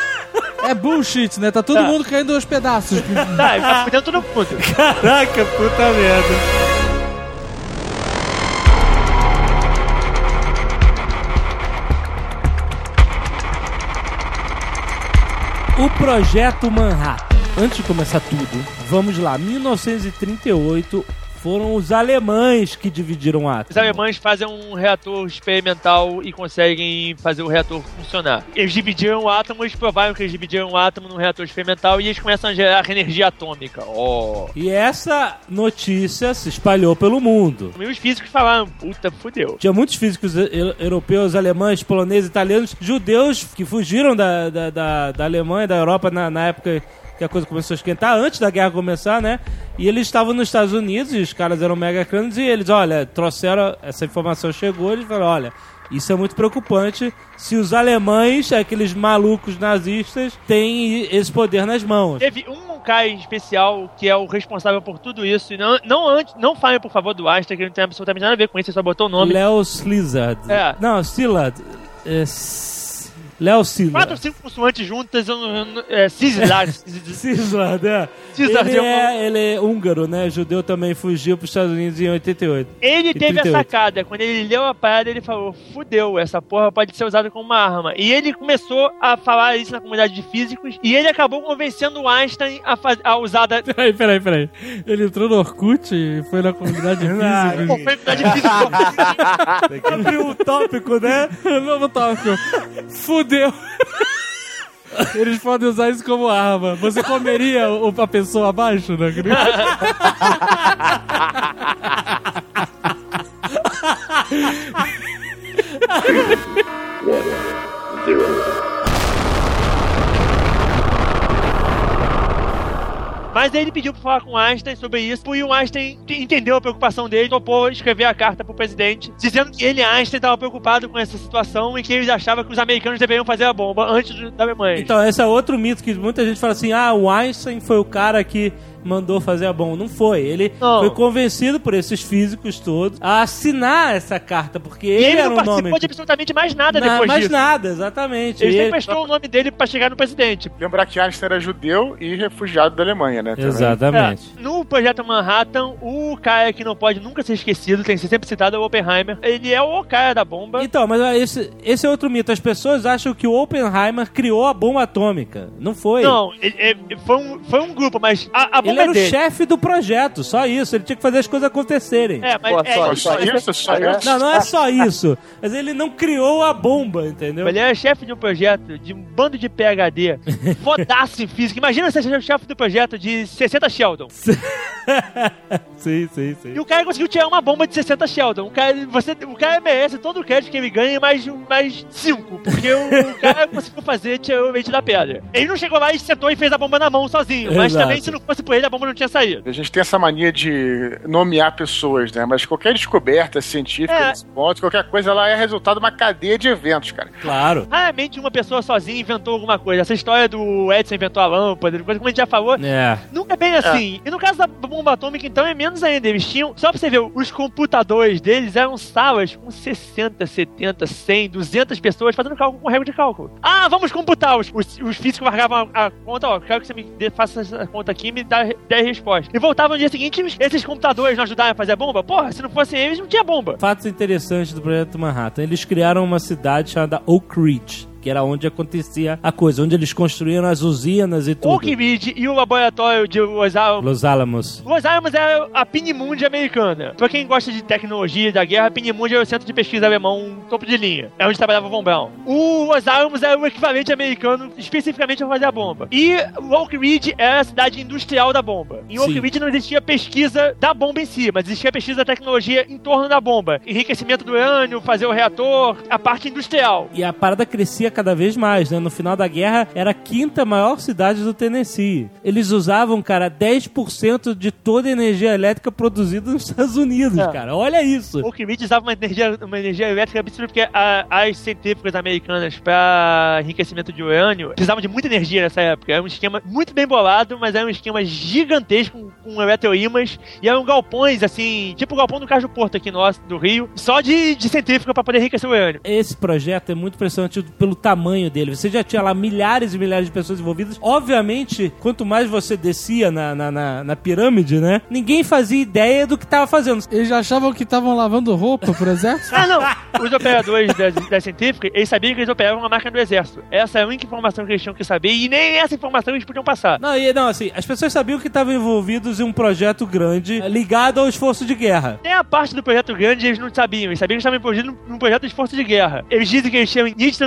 É bullshit, né? Tá todo Tá. mundo caindo aos pedaços. Tá, ele tá fudendo todo mundo. Caraca, puta merda. O Projeto Manhattan. Antes de começar tudo, vamos lá. mil novecentos e trinta e oito foram os alemães que dividiram o átomo. Os alemães fazem um reator experimental e conseguem fazer o reator funcionar. Eles dividiram o átomo, eles provaram que eles dividiram o átomo num reator experimental e eles começam a gerar energia atômica. Oh. E essa notícia se espalhou pelo mundo. E os físicos falaram, puta, fudeu. Tinha muitos físicos eu- europeus, alemães, poloneses, italianos, judeus que fugiram da, da, da, da Alemanha, da Europa na, na época que que a coisa começou a esquentar antes da guerra começar, né? E eles estavam nos Estados Unidos, e os caras eram mega crânios, e eles, olha, trouxeram, essa informação chegou, eles falaram, olha, isso é muito preocupante se os alemães, aqueles malucos nazistas, têm esse poder nas mãos. Teve um cara em especial que é o responsável por tudo isso, e não, não, antes, não falem, por favor, do Einstein, que não tem absolutamente nada a ver com isso, você só botou o nome. Leo Szilard. É. Não, Szilard. É... Léo Szilard. Quatro ou cinco consoantes juntas, eu não, eu não, é, Szilard. Szilard, é. Szilard ele, é um- é, ele é húngaro, né? Judeu também fugiu para os Estados Unidos em oitenta e oito. Ele E teve trinta e a oito. sacada, quando ele leu a parada, ele falou, fudeu, essa porra pode ser usada como uma arma. E ele começou a falar isso na comunidade de físicos, e ele acabou convencendo o Einstein a, faz, a usar da... Peraí, peraí, peraí. Ele entrou no Orkut e foi na comunidade de Pô, física. foi na comunidade de físicos. Abriu um tópico, né? Novo tópico. Fudeu. Eles podem usar isso como arma. Você comeria o- a pessoa abaixo, né? Mas aí ele pediu pra falar com o Einstein sobre isso, e o Einstein entendeu a preocupação dele, topou escrever a carta pro presidente, dizendo que ele, Einstein, estava preocupado com essa situação e que eles achavam que os americanos deveriam fazer a bomba antes do- da Alemanha. Então, esse é outro mito que muita gente fala assim, ah, o Einstein foi o cara que mandou fazer a bomba. Não foi. Ele Não. foi convencido por esses físicos todos a assinar essa carta, porque E ele, ele era não o participou nome... de absolutamente mais nada Na- depois mais disso. nada, exatamente. Ele E sempre prestou o nome dele pra chegar no presidente. Lembrar que Einstein era judeu e refugiado da Alemanha, né? também. Exatamente. É, no projeto Manhattan, o cara que não pode nunca ser esquecido, tem que ser sempre citado, é o Oppenheimer. Ele é o cara da bomba. Então, mas ah, esse, esse é outro mito. As pessoas acham que o Oppenheimer criou a bomba atômica. Não foi. Não, ele, ele- foi, um, foi um grupo, mas a, a bomba Ele era é o dele. chefe do projeto, só isso. Ele tinha que fazer as coisas acontecerem. É, mas Pô, é, só- Só isso, só isso. Não, não é só isso. Mas ele não criou a bomba, entendeu? ele é chefe de um projeto de um bando de P H D fodaço em física. Imagina ser chefe do projeto de sessenta Sheldon. Sim, sim, sim. E o cara conseguiu tirar uma bomba de sessenta Sheldon. O cara, você, o cara merece todo o crédito que ele ganha, mais mais cinco. Porque o, o cara conseguiu fazer, tirou o leite da pedra. Ele não chegou lá e sentou e fez a bomba na mão sozinho. Mas Exato. também, se não fosse por ele, a bomba não tinha saído. A gente tem essa mania de nomear pessoas, né? Mas qualquer descoberta científica É. nesse ponto, qualquer coisa, ela é resultado de uma cadeia de eventos, cara. Claro. Raramente uma pessoa sozinha inventou alguma coisa. Essa história do Edison inventou a lâmpada, coisa como a gente já falou, É. nunca é bem assim. E no caso da bomba atômica, então, é menos ainda. Eles tinham, só pra você ver, os computadores deles eram salas com sessenta, setenta, cem, duzentas pessoas fazendo cálculo com regra de cálculo. Ah, vamos computar! Os, os, os físicos largavam a, a conta, ó, quero que você me dê, faça essa conta aqui e me dá dez respostas. E voltavam no dia seguinte, esses computadores não ajudaram a fazer a bomba? Porra, se não fossem eles, não tinha bomba. Fatos interessantes do projeto Manhattan. Eles criaram uma cidade chamada Oak Ridge, que era onde acontecia a coisa, onde eles construíam as usinas e tudo. Oak Ridge e o laboratório de Los Alamos. Los Alamos. Los Alamos é a Pinimundi americana. Pra quem gosta de tecnologia e da guerra, a Pinimundi é o centro de pesquisa alemão topo de linha. É onde trabalhava o Von Braun. O Los Alamos é o equivalente americano, especificamente a fazer a bomba. E o Oak Ridge é a cidade industrial da bomba. Em Oak Sim. Ridge não existia pesquisa da bomba em si, mas existia pesquisa da tecnologia em torno da bomba. Enriquecimento do urânio, fazer o reator, a parte industrial. E a parada crescia cada vez mais, né? No final da guerra, era a quinta maior cidade do Tennessee. Eles usavam, cara, dez por cento de toda a energia elétrica produzida nos Estados Unidos, É. cara. Olha isso. Oak Ridge usava uma energia, uma energia elétrica absurda, porque a- as centrífugas americanas para enriquecimento de urânio precisavam de muita energia nessa época. Era um esquema muito bem bolado, mas era um esquema gigantesco com, com eletroímãs, e eram galpões, assim, tipo o galpão do Cais do Porto aqui nosso, do Rio, só de, de centrífuga para poder enriquecer o urânio. Esse projeto é muito impressionante pelo tamanho dele. Você já tinha lá milhares e milhares de pessoas envolvidas. Obviamente, quanto mais você descia na, na, na, na pirâmide, né? Ninguém fazia ideia do que tava fazendo. Eles já achavam que estavam lavando roupa pro exército? Ah, não! Os operadores das, das centrífugas, eles sabiam que eles operavam uma máquina do exército. Essa é a única informação que eles tinham que saber, e nem essa informação eles podiam passar. Não, e, não, assim, as pessoas sabiam que estavam envolvidos em um projeto grande eh, ligado ao esforço de guerra. Nem a parte do projeto grande eles não sabiam. Eles sabiam que estavam envolvidos num, num projeto de esforço de guerra. Eles dizem que eles tinham Need to Know Basic.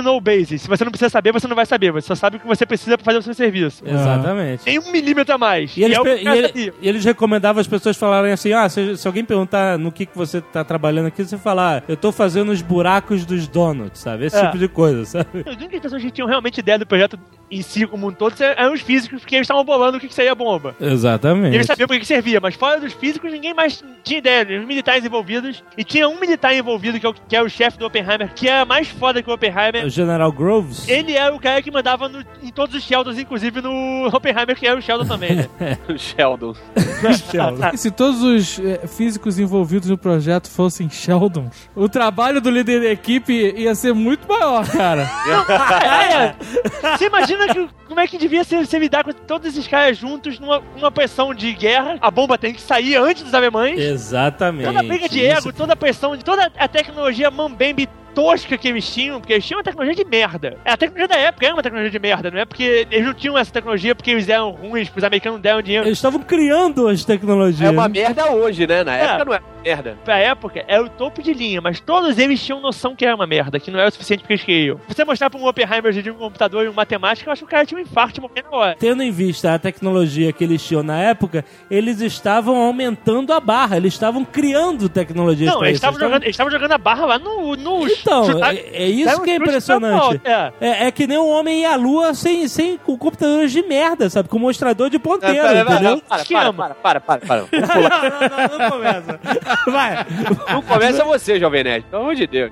Macy's. Se você não precisa saber, você não vai saber. Você só sabe o que você precisa pra fazer o seu serviço. Exatamente. Tem um milímetro a mais. E eles, é o pe- que e, ele- e eles recomendavam as pessoas falarem assim, ah, se, se alguém perguntar no que, que você tá trabalhando aqui, você falar, ah, eu tô fazendo os buracos dos donuts, sabe? Esse É. tipo de coisa, sabe? As únicas pessoas que tinham realmente ideia do projeto em si como um todo eram os físicos, porque eles estavam bolando o que, que seria a bomba. E Exatamente. eles sabiam por que servia, mas fora dos físicos, ninguém mais tinha ideia. Os militares envolvidos. E tinha um militar envolvido, que é o, que é o chefe do Oppenheimer, que era mais foda que o Oppenheimer. O General Groves. Ele era o cara que mandava no- em todos os Sheldons, inclusive no Oppenheimer, que era o Sheldon também, né? Sheldon. E se todos os eh, físicos envolvidos no projeto fossem Sheldons, o trabalho do líder da equipe ia ser muito maior, cara. É, você imagina que, como é que devia ser você lidar com todos esses caras juntos numa, numa pressão de guerra? A bomba tem que sair antes dos alemães. Exatamente. Toda a briga de ego, toda a pressão, toda a tecnologia mambembe tosca que eles tinham, porque eles tinham uma tecnologia de merda. A tecnologia da época era uma tecnologia de merda, não é porque eles não tinham essa tecnologia porque eles eram ruins, porque os americanos não deram dinheiro. Eles estavam criando as tecnologias. É uma merda hoje, né? Na É. época não é merda. Pra época, era o topo de linha, mas todos eles tinham noção que era uma merda, que não era o suficiente porque eles queriam. Você mostrar pra um Oppenheimer de um computador e um matemático, eu acho que o cara tinha um infarto morrer na hora. Tendo em vista a tecnologia que eles tinham na época, eles estavam aumentando a barra, eles estavam criando tecnologias Não, pra eles isso. estavam jogando, eles estavam jogando a barra lá no... no Então, chutar- é, é isso Era um que é chute impressionante. pra fora, É. É, é que nem um homem ir à lua sem, sem com computadores de merda, sabe? Com mostrador de ponteiro, Para, para, entendeu? para, Esquema. para, para, para, para, para. Vamos pular. Não, não, não, não começa. Vai. Não começa você, Jovem Nerd. Pelo amor de Deus.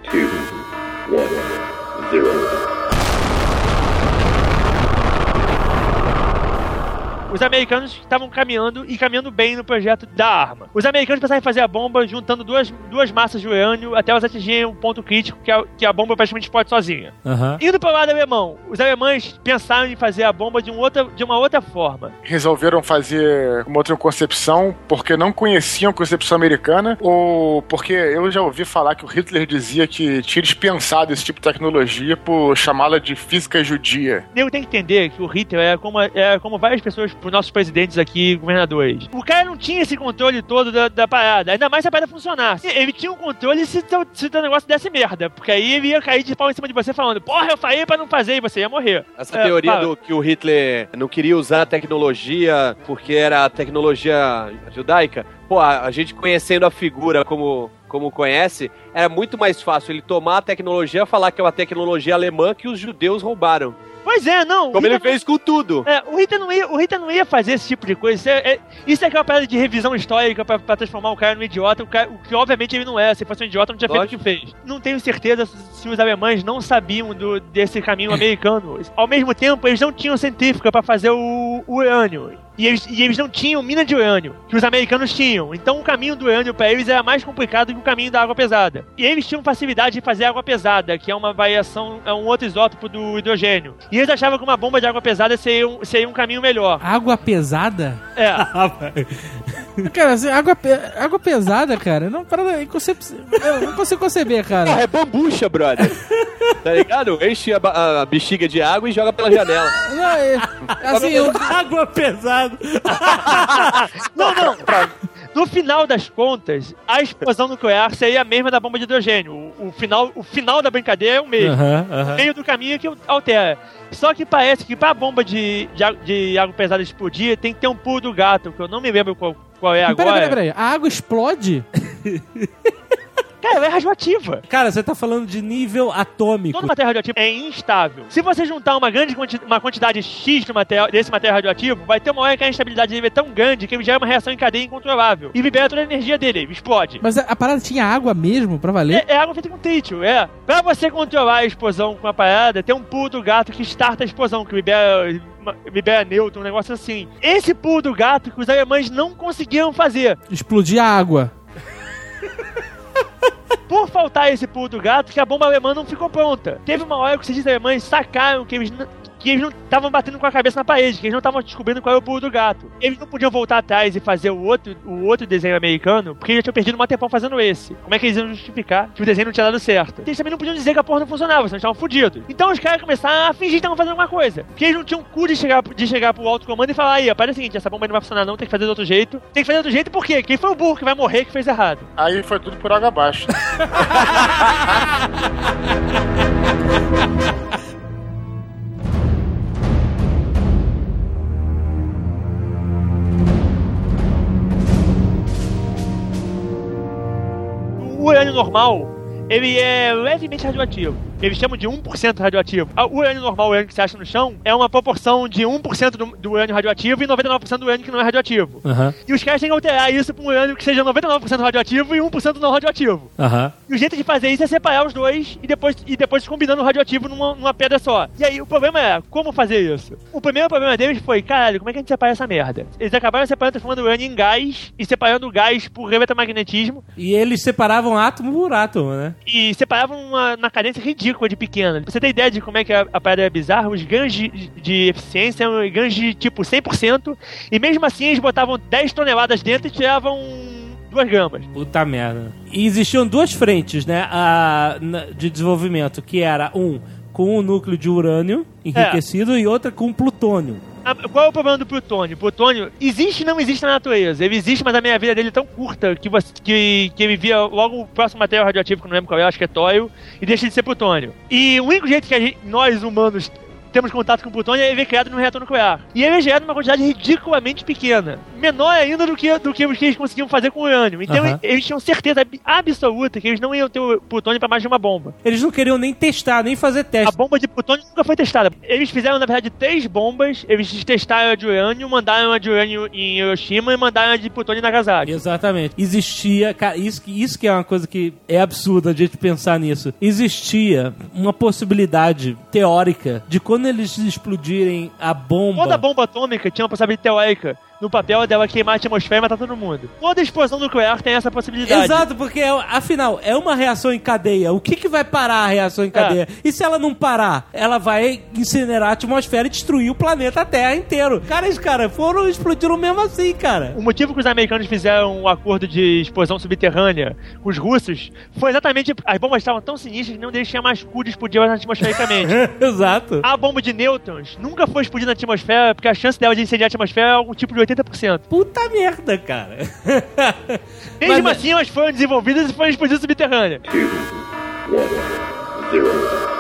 Os americanos estavam caminhando e caminhando bem no projeto da arma. Os americanos pensaram em fazer a bomba juntando duas, duas massas de urânio até elas atingirem um ponto crítico que a, que a bomba praticamente explode sozinha. Aham. Indo para o lado alemão, os alemães pensaram em fazer a bomba de, um outra, de uma outra forma. Resolveram fazer uma outra concepção porque não conheciam a concepção americana ou porque eu já ouvi falar que o Hitler dizia que tinha dispensado esse tipo de tecnologia por chamá-la de física judia. Eu tenho que entender que o Hitler era como, era como várias pessoas, os nossos presidentes aqui, governadores. O cara não tinha esse controle todo da, da parada, ainda mais se a parada funcionasse. Ele tinha um controle se, se o teu negócio desse merda, porque aí ele ia cair de pau em cima de você falando, porra, eu falei pra não fazer, e você ia morrer. Essa É, teoria fala. do que o Hitler não queria usar a tecnologia porque era a tecnologia judaica, pô, a, a gente conhecendo a figura como, como conhece, era muito mais fácil ele tomar a tecnologia e falar que é uma tecnologia alemã que os judeus roubaram. Pois é, não. Como o ele Hitler fez com tudo. não- É, o Hitler não ia, o Hitler não ia fazer esse tipo de coisa. Isso é, é, isso é aquela parada de revisão histórica pra, pra transformar o cara num idiota, o, cara, o que obviamente ele não é. Se fosse um idiota, não tinha feito o que fez. Não tenho certeza se os alemães não sabiam do, desse caminho americano. Ao mesmo tempo, eles não tinham centrífuga pra fazer o, o urânio. E eles, e eles não tinham mina de urânio, que os americanos tinham. Então o caminho do urânio pra eles era mais complicado que o caminho da água pesada. E eles tinham facilidade de fazer água pesada, que é uma variação, é um outro isótopo do hidrogênio. E eles achavam que uma bomba de água pesada seria um, seria um caminho melhor. Água pesada? É. Cara, assim, água, pe- água pesada, cara, não, para, inconcep... eu não consigo conceber, Porra, cara. é bambucha, brother. Tá ligado? Enche a, ba- a bexiga de água e joga pela janela. Não, é, assim, eu, Água pesada. Não, não. No final das contas, a explosão nuclear seria a mesma da bomba de hidrogênio. O, o final, o final da brincadeira é o mesmo. Aham, O aham. meio do caminho é que altera. Só que parece que pra bomba de, de, água- de água pesada explodir, tem que ter um pulo do gato, que eu não me lembro qual, qual é agora. peraí, peraí, peraí, a água explode? Cara, ela é radioativa. Cara, você tá falando de nível atômico. Toda matéria radioativa é instável. Se você juntar uma grande quanti uma quantidade X de material, desse material radioativo, vai ter uma hora que a instabilidade dele é tão grande que ele gera uma reação em cadeia incontrolável. E libera toda a energia dele, ele explode. Mas a, a parada tinha água mesmo pra valer? É, é água feita com trítio, é. Pra você controlar a explosão com a parada, tem um pulo do gato que starta a explosão, que libera, libera nêutron, um negócio assim. Esse pulo do gato que os alemães não conseguiram fazer. Explodir a água. Por faltar esse pulo do gato, que a bomba alemã não ficou pronta. Teve uma hora que os cientistas alemães sacaram que eles não... que eles não estavam batendo com a cabeça na parede, que eles não estavam descobrindo qual era o pulo do gato. Eles não podiam voltar atrás e fazer o outro, o outro desenho americano, porque eles já tinham perdido um tempão fazendo esse. Como é que eles iam justificar que o desenho não tinha dado certo? Eles também não podiam dizer que a porra não funcionava, senão eles estavam fodidos. Então os caras começaram a fingir que estavam fazendo alguma coisa. Porque eles não tinham cu de chegar, de chegar pro alto comando e falar, aí, ó, para o seguinte, essa bomba aí não vai funcionar não, tem que fazer de outro jeito. Tem que fazer de outro jeito por quê? Quem foi o burro que vai morrer que fez errado? Aí foi tudo por água abaixo. normal, ele é levemente radioativo. Eles chamam de um por cento radioativo. O urânio normal, o urânio que você acha no chão, é uma proporção de um por cento do, do urânio radioativo e noventa e nove por cento do urânio que não é radioativo. Uhum. E os caras têm que alterar isso para um urânio que seja noventa e nove por cento radioativo e um por cento não radioativo. Uhum. E o jeito de fazer isso é separar os dois e depois, e depois combinando o radioativo numa, numa pedra só. E aí o problema é, como fazer isso? O primeiro problema deles foi, caralho, como é que a gente separa essa merda? Eles acabaram separando, transformando o urânio em gás e separando o gás por eletromagnetismo. E eles separavam átomo por átomo, né? E separavam uma, uma cadência ridícula de pequena. Pra você ter ideia de como é que a, a parada é bizarra, os ganhos de, de eficiência eram ganhos de tipo cem por cento e mesmo assim eles botavam dez toneladas dentro e tiravam duas gramas. Puta merda. E existiam duas frentes, né, a, na, de desenvolvimento, que era um com o núcleo de urânio enriquecido é. e outra com plutônio. Qual é o problema do plutônio? O plutônio existe e não existe na natureza. Ele existe, mas a meia vida dele é tão curta que, você, que, que ele via logo o próximo material radioativo, que eu não lembro qual é, acho que é tório, e deixa de ser plutônio. E o único jeito que a gente, nós humanos temos contato com o plutônio é ele é criado num reator nuclear. E ele é gerado numa quantidade ridiculamente pequena. Menor ainda do que, do que os que eles conseguiam fazer com o urânio. Então uhum. eles tinham certeza absoluta que eles não iam ter o plutônio pra mais de uma bomba. Eles não queriam nem testar, nem fazer teste. A bomba de plutônio nunca foi testada. Eles fizeram, na verdade, três bombas. Eles testaram a de urânio, mandaram a de urânio em Hiroshima e mandaram a de plutônio em Nagasaki. Exatamente. Existia... Cara, isso, isso que é uma coisa que é absurda a gente pensar nisso. Existia uma possibilidade teórica de quando eles explodirem a bomba... Toda bomba atômica tinha uma possibilidade teórica no papel dela queimar a atmosfera e matar todo mundo. Toda explosão nuclear tem essa possibilidade. Exato, porque afinal, é uma reação em cadeia. O que que vai parar a reação em cadeia? É. E se ela não parar, ela vai incinerar a atmosfera e destruir o planeta Terra inteiro. Cara, esses caras foram explodiram mesmo assim, cara. O motivo que os americanos fizeram um acordo de explosão subterrânea com os russos foi exatamente... As bombas estavam tão sinistras que nenhum deles tinha mais cu de explodir atmosfericamente. Exato. A bomba de nêutrons nunca foi explodida na atmosfera porque a chance dela de incendiar a atmosfera é algum tipo de oitenta por cento. Puta merda, cara. Mesmo Mas, assim, elas foram desenvolvidas e foram explodidas subterrâneas. two, one, zero.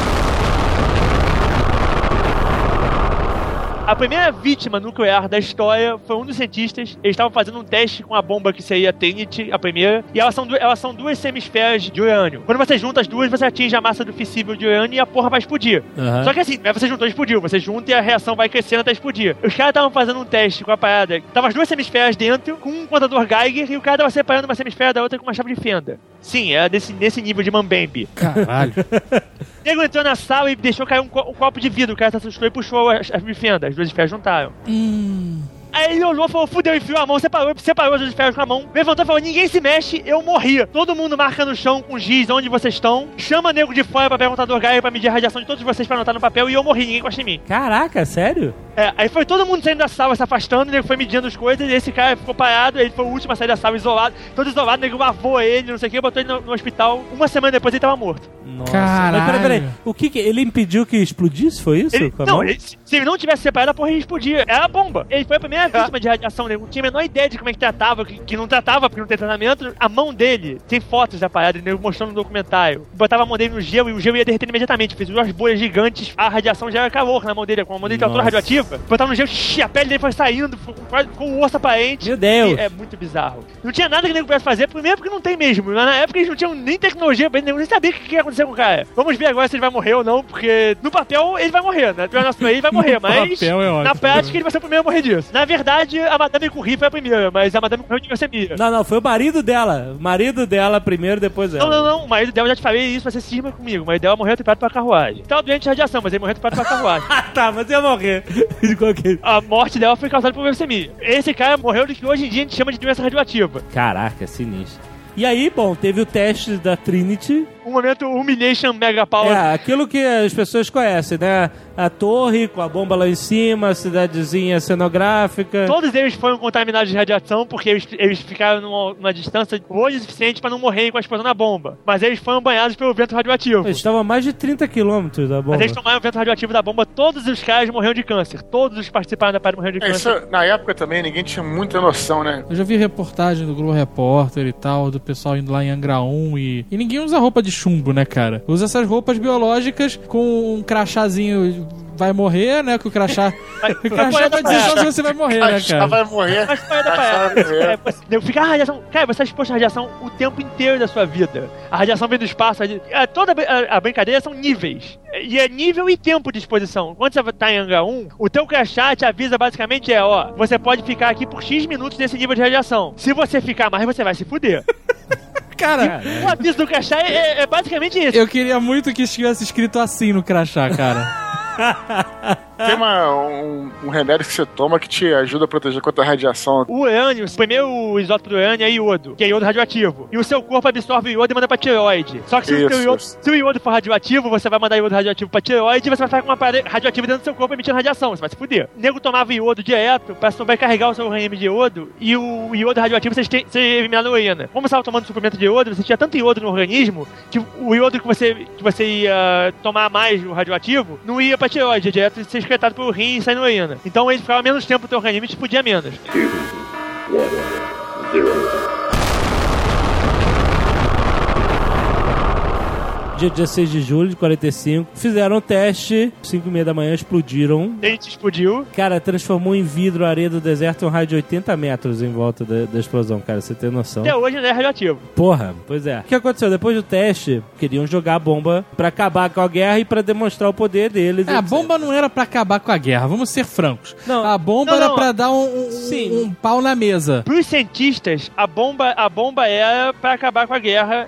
A primeira vítima nuclear da história foi um dos cientistas. Eles estavam fazendo um teste com a bomba que seria a Trinity, a primeira, e elas são, elas são duas semisferas de urânio. Quando você junta as duas, você atinge a massa do fissível de urânio e a porra vai explodir. Uhum. Só que assim, não é você juntou e explodiu, você junta e a reação vai crescendo até explodir. Os caras estavam fazendo um teste com a parada. Tava as duas semisferas dentro, com um contador Geiger, e o cara tava separando uma semisfera da outra com uma chave de fenda. Sim, era desse, nesse nível de mambembe. Caralho. O nego entrou na sala e deixou cair um, co- um copo de vidro. O cara se assustou e puxou as, as fendas. As duas esferas juntaram. Hum... Aí ele olhou e falou, fudeu, enfiou a mão, separou, separou as duas esferas com a mão, levantou e falou, ninguém se mexe, eu morri. Todo mundo marca no chão com giz onde vocês estão, chama nego de fora pra pegar o contador Geiger pra medir a radiação de todos vocês pra anotar no papel e eu morri, ninguém gosta de mim. Caraca, sério? É, aí foi todo mundo saindo da sala, se afastando, o nego foi medindo as coisas, e esse cara ficou parado, ele foi o último a sair da sala, isolado, todo isolado, o nego lavou ele, não sei o que, botou ele no, no hospital, uma semana depois ele tava morto. Nossa. Caralho. Mas peraí, peraí, o que que, ele impediu que explodisse, foi isso? Ele, não, ele, se ele não tivesse separado, a porra ia explodir, era a bomba. Ele foi a primeira vítima de radiação, nego, não tinha a menor ideia de como é que tratava, que, que não tratava, porque não tem tratamento. A mão dele, tem fotos da parada, nego mostrando no documentário, botava a mão dele no gelo e o gelo ia derreter imediatamente, fez duas bolhas gigantes, a radiação já era calor na mão dele, com a mão dele estava toda radioativa, botava no gelo, a pele dele foi saindo, com o osso aparente. Meu Deus! É muito bizarro. Não tinha nada que o nego pudesse fazer, primeiro porque não tem mesmo, mas na época eles não tinham nem tecnologia, nem sabia o que ia acontecer com o cara. Vamos ver agora se ele vai morrer ou não, porque no papel ele vai morrer, né? No nosso ele vai morrer, mas papel é ótimo, na prática ele vai ser o primeiro a morrer disso. Na verdade, a Madame Curie foi a primeira, mas a Madame Curie de leucemia. Não, não, foi o marido dela. O marido dela primeiro, depois ela. Não, não, não. O marido dela, já te falei isso, vai ser cisma comigo. O marido dela morreu atropelado pela carruagem. Tava doente de radiação, mas ele morreu atropelado pela carruagem. Tá, mas ia morrer. De qualquer... A morte dela foi causada por leucemia. Esse cara morreu do que hoje em dia a gente chama de doença radioativa. Caraca, sinistro. E aí, bom, teve o teste da Trinity. Um momento humiliation mega power. É, aquilo que as pessoas conhecem, né? A torre com a bomba lá em cima, a cidadezinha cenográfica. Todos eles foram contaminados de radiação porque eles, eles ficaram numa, numa distância longe o suficiente para não morrerem com a explosão da bomba. Mas eles foram banhados pelo vento radioativo. Eles estavam a mais de trinta quilômetros da bomba. Mas eles tomaram o vento radioativo da bomba, todos os caras morreram de câncer. Todos os que participaram da parada morreram de É, câncer. isso, na época também ninguém tinha muita noção, né? Eu já vi reportagem do Globo Repórter e tal, do pessoal indo lá em Angra um e... E ninguém usa roupa de chumbo, né, cara? Usa essas roupas biológicas com um crachazinho vai morrer, né? Que o crachá... Vai- o vai crachá morrer vai da dizer só praia. se você vai morrer, né, Crachá cara? vai morrer. Mas foi da Crachá vai morrer. é, você- eu fico, ah, radiação. Cara, você está exposto à radiação o tempo inteiro da sua vida. A radiação vem do espaço. A, radi- é, toda a, a brincadeira são níveis. E é nível e tempo de exposição. Quando você tá em Hangar um, o teu crachá te avisa basicamente é, ó, você pode ficar aqui por X minutos nesse nível de radiação. Se você ficar mais, você vai se fuder. Cara, O aviso do crachá é, é- é basicamente isso. eu queria muito que estivesse escrito assim no crachá, cara. Tem uma, um, um remédio que você toma que te ajuda a proteger contra a radiação. O urânio, o primeiro isótopo do urânio é iodo, que é iodo radioativo. E o seu corpo absorve o iodo e manda pra tireoide. Só que se, o, Isso, teu iodo, isso. se o iodo for radioativo, você vai mandar iodo radioativo pra tireoide e você vai ficar com uma parede radioativa dentro do seu corpo emitindo radiação. Você vai se fuder. O nego tomava iodo direto pra sobrecarregar o seu organismo de iodo e o iodo radioativo você tem- você eliminar na urina. Como você estava tomando suplemento de iodo, você tinha tanto iodo no organismo que o iodo que você, que você ia tomar mais, o radioativo, não ia pra tireoide, ia direto ser excretado pelo rim e sair na urina. Então ele ficava menos tempo no teu organismo e te podia menos. Dia dezesseis de julho de quarenta e cinco. Fizeram um teste, cinco e meia da manhã, explodiram. A gente explodiu. Cara, transformou em vidro a areia do deserto um raio de oitenta metros em volta da, da explosão, cara. Você tem noção? Até hoje não é radioativo. Porra, pois é. O que aconteceu? Depois do teste, queriam jogar a bomba pra acabar com a guerra e pra demonstrar o poder deles. É, a bomba não era pra acabar com a guerra, vamos ser francos. Não. A bomba Não, era não. pra dar um, um- Sim. um pau na mesa. Para os cientistas, a bomba, a bomba era para acabar com a guerra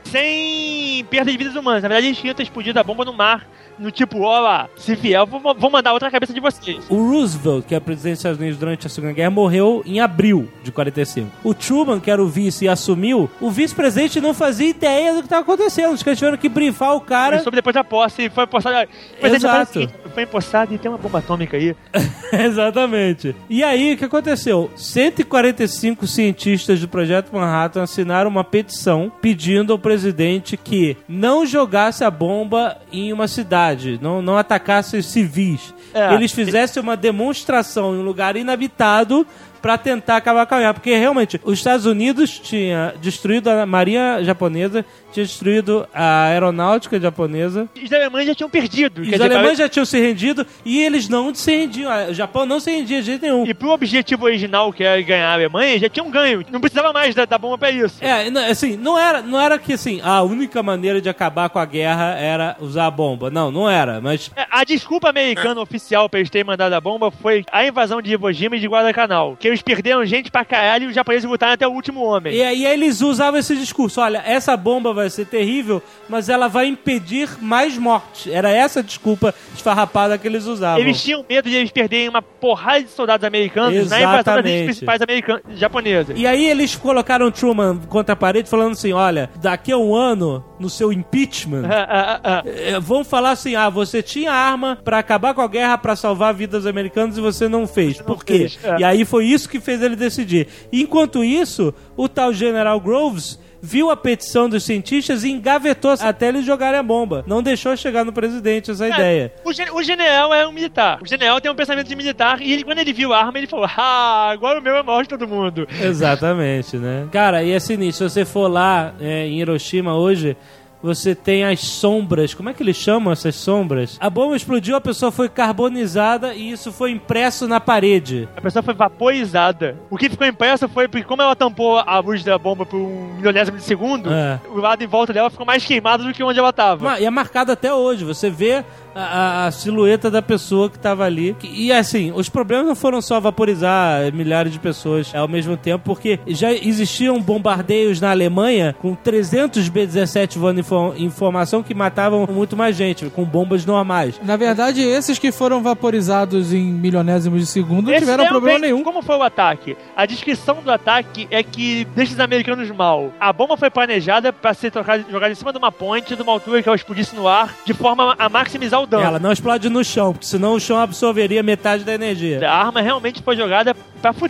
sem perda de vidas humanas. Na verdade, eles queriam ter explodido a bomba no mar, no tipo, ó lá, se vier, eu vou, vou mandar outra na cabeça de vocês. O Roosevelt, que é presidente dos Estados Unidos durante a Segunda Guerra, morreu em abril de quarenta e cinco. O Truman, que era o vice e assumiu, o vice-presidente não fazia ideia do que estava acontecendo. Os caras tiveram que brifar o cara. Ele soube depois da posse, foi empossado. Foi Exato. Foi empossado e tem uma bomba atômica aí. Exatamente. E aí, o que aconteceu? cento e quarenta e cinco cientistas do Projeto Manhattan assinaram uma petição pedindo ao presidente que não jogasse a bomba em uma cidade, não, não atacasse os civis. É. Eles fizessem uma demonstração em um lugar inabitado pra tentar acabar com a guerra. Porque, realmente, os Estados Unidos tinha destruído a marinha japonesa, tinha destruído a aeronáutica japonesa, Os alemães já tinham perdido. e quer os dizer, alemães já tinham se rendido e eles não se rendiam. O Japão não se rendia de jeito nenhum. E pro objetivo original, que era ganhar a Alemanha, já tinham ganho. Não precisava mais da, da bomba pra isso. É, não, assim, não era, não era que assim, a única maneira de acabar com a guerra era usar a bomba. Não, não era, mas É, A desculpa americana oficial pra eles terem mandado a bomba foi a invasão de Iwo Jima e de Guadalcanal. Que eles perderam gente pra caralho e os japoneses lutaram até o último homem. e aí eles usavam esse discurso, olha, essa bomba vai ser terrível, mas ela vai impedir mais mortes. Era essa a desculpa esfarrapada que eles usavam. Eles tinham medo de eles perderem uma porrada de soldados americanos na invasão das Exatamente. ilhas principais americanas, japonesas. E aí eles colocaram Truman contra a parede falando assim, olha, daqui a um ano, no seu impeachment, Ah, ah, ah, ah. é, vão falar assim, ah, você tinha arma pra acabar com a guerra, pra salvar vidas americanas e você não fez. Não Por quê? fez, é. E aí foi isso que fez ele decidir. Enquanto isso, o tal General Groves viu a petição dos cientistas e engavetou até eles jogarem a bomba. Não deixou chegar no presidente essa ideia. O, gen- o general é um militar. O general tem um pensamento de militar e ele, quando ele viu a arma, ele falou: ah, agora o meu é maior de todo mundo. Exatamente, né? Cara, e é sinistro, se você for lá é, em Hiroshima hoje, você tem as sombras. Como é que eles chamam essas sombras? A bomba explodiu, a pessoa foi carbonizada e isso foi impresso na parede. A pessoa foi vaporizada. O que ficou impresso foi porque, como ela tampou a luz da bomba por um milionésimo de segundo, É. o lado em volta dela ficou mais queimado do que onde ela tava. Ma- E é marcado até hoje. Você vê a, a- a silhueta da pessoa que tava ali. E assim, os problemas não foram só vaporizar milhares de pessoas ao mesmo tempo, porque já existiam bombardeios na Alemanha com trezentos B dezessete voando em, fo- em formação que matavam muito mais gente, com bombas normais. Na verdade, esses que foram vaporizados em milionésimos de segundo não Esse tiveram é o problema bem- nenhum. Como foi o ataque? A descrição do ataque é que deixa os americanos mal. A bomba foi planejada para ser trocada, jogada em cima de uma ponte, de uma altura que ela explodisse no ar, de forma a maximizar o dano. Ela não explode no chão, porque senão o chão absorveria metade da energia. A arma realmente foi jogada pra fuder.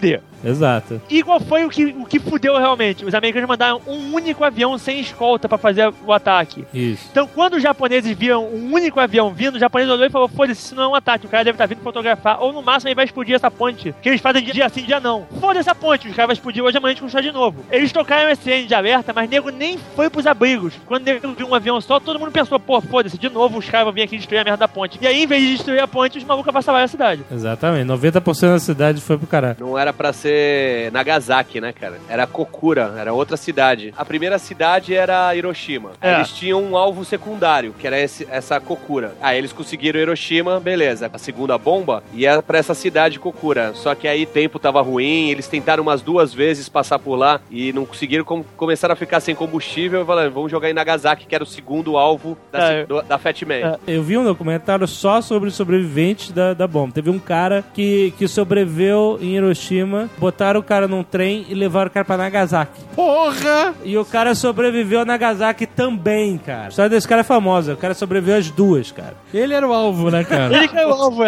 exato. E qual foi o que, o que fudeu realmente? Os americanos mandaram um único avião sem escolta pra fazer o ataque. Isso. Então, quando os japoneses viram um único avião vindo, o japonês olhou e falou, foda-se, isso não é um ataque, o cara deve estar vindo fotografar, ou no máximo ele vai explodir essa ponte, que eles fazem dia sim, dia não. Foda-se a ponte, os caras vão explodir hoje, amanhã a gente construir de novo. Eles tocaram esse N de alerta, mas nego nem foi pros abrigos. Quando o nego viu um avião só, todo mundo pensou, pô, foda-se, de novo os caras vão vir aqui destruir a merda da ponte. E aí, em vez de destruir a ponte, os malucos avassalaram a cidade. Exatamente, noventa por cento da cidade foi pro caralho. Não era pra ser Nagasaki, né, cara? Era Kokura, era outra cidade. A primeira cidade era Hiroshima. É. Eles tinham um alvo secundário, que era esse, essa Kokura. Aí eles conseguiram Hiroshima, beleza. A segunda bomba ia pra essa cidade Kokura. Só que aí o tempo tava ruim, eles tentaram umas duas vezes passar por lá e não conseguiram, com, começaram a ficar sem combustível e falaram, vamos jogar em Nagasaki, que era o segundo alvo da, É. do, da Fat Man. É. Eu vi um documentário só sobre os sobreviventes da, da bomba. Teve um cara que, que sobreviveu em Hiroshima, botaram o cara num trem e levaram o cara pra Nagasaki. Porra! E o cara sobreviveu a Nagasaki também, cara. A história desse cara é famosa. O cara sobreviveu às duas, cara. Ele era o alvo, né, cara? Ele que é o alvo.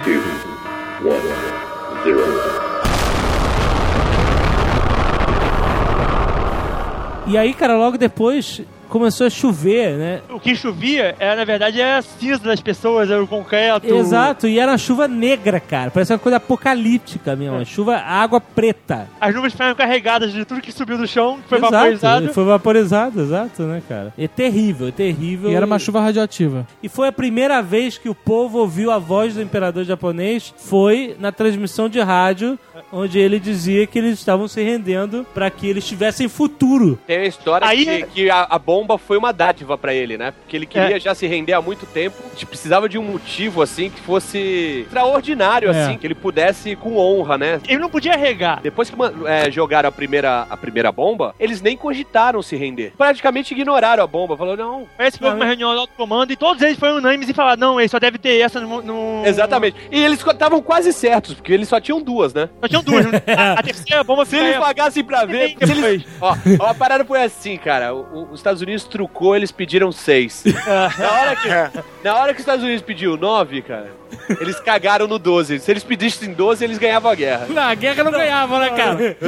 E aí, cara, logo depois começou a chover, né? O que chovia, era, na verdade, era a cinza das pessoas, era o concreto. Exato, e era uma chuva negra, cara. Parece uma coisa apocalíptica mesmo. Uma chuva, água preta. As nuvens ficaram carregadas de tudo que subiu do chão, que foi Exato, vaporizado. foi vaporizado, exato, né, cara? É terrível, é terrível. E era uma chuva radioativa. E foi a primeira vez que o povo ouviu a voz do imperador japonês, foi na transmissão de rádio, onde ele dizia que eles estavam se rendendo para que eles tivessem futuro. Tem a história Aí- que, que a, a bomba foi uma dádiva pra ele, né? Porque ele queria É. já se render há muito tempo. A gente precisava de um motivo, assim, que fosse extraordinário, É. assim, que ele pudesse com honra, né? Ele não podia regar. Depois que é, jogaram a primeira, a primeira bomba, eles nem cogitaram se render. Praticamente ignoraram a bomba. Falou, não... Parece que houve uma reunião do alto comando e todos eles foram unânimes e falaram, não, ele só deve ter essa no... no... Exatamente. E eles estavam quase certos, porque eles só tinham duas, né? Só tinham duas. né? a, a terceira bomba Se eles ficaria- pagassem pra ver... Depois. Se eles... Ó, ó, a parada foi assim, cara. O- o- os Estados Unidos trucou, eles pediram seis. Na hora que, na hora que os Estados Unidos pediu nove, cara, eles cagaram no doze. Se eles pedissem doze, eles ganhavam a guerra. Na guerra não ganhava, né, cara?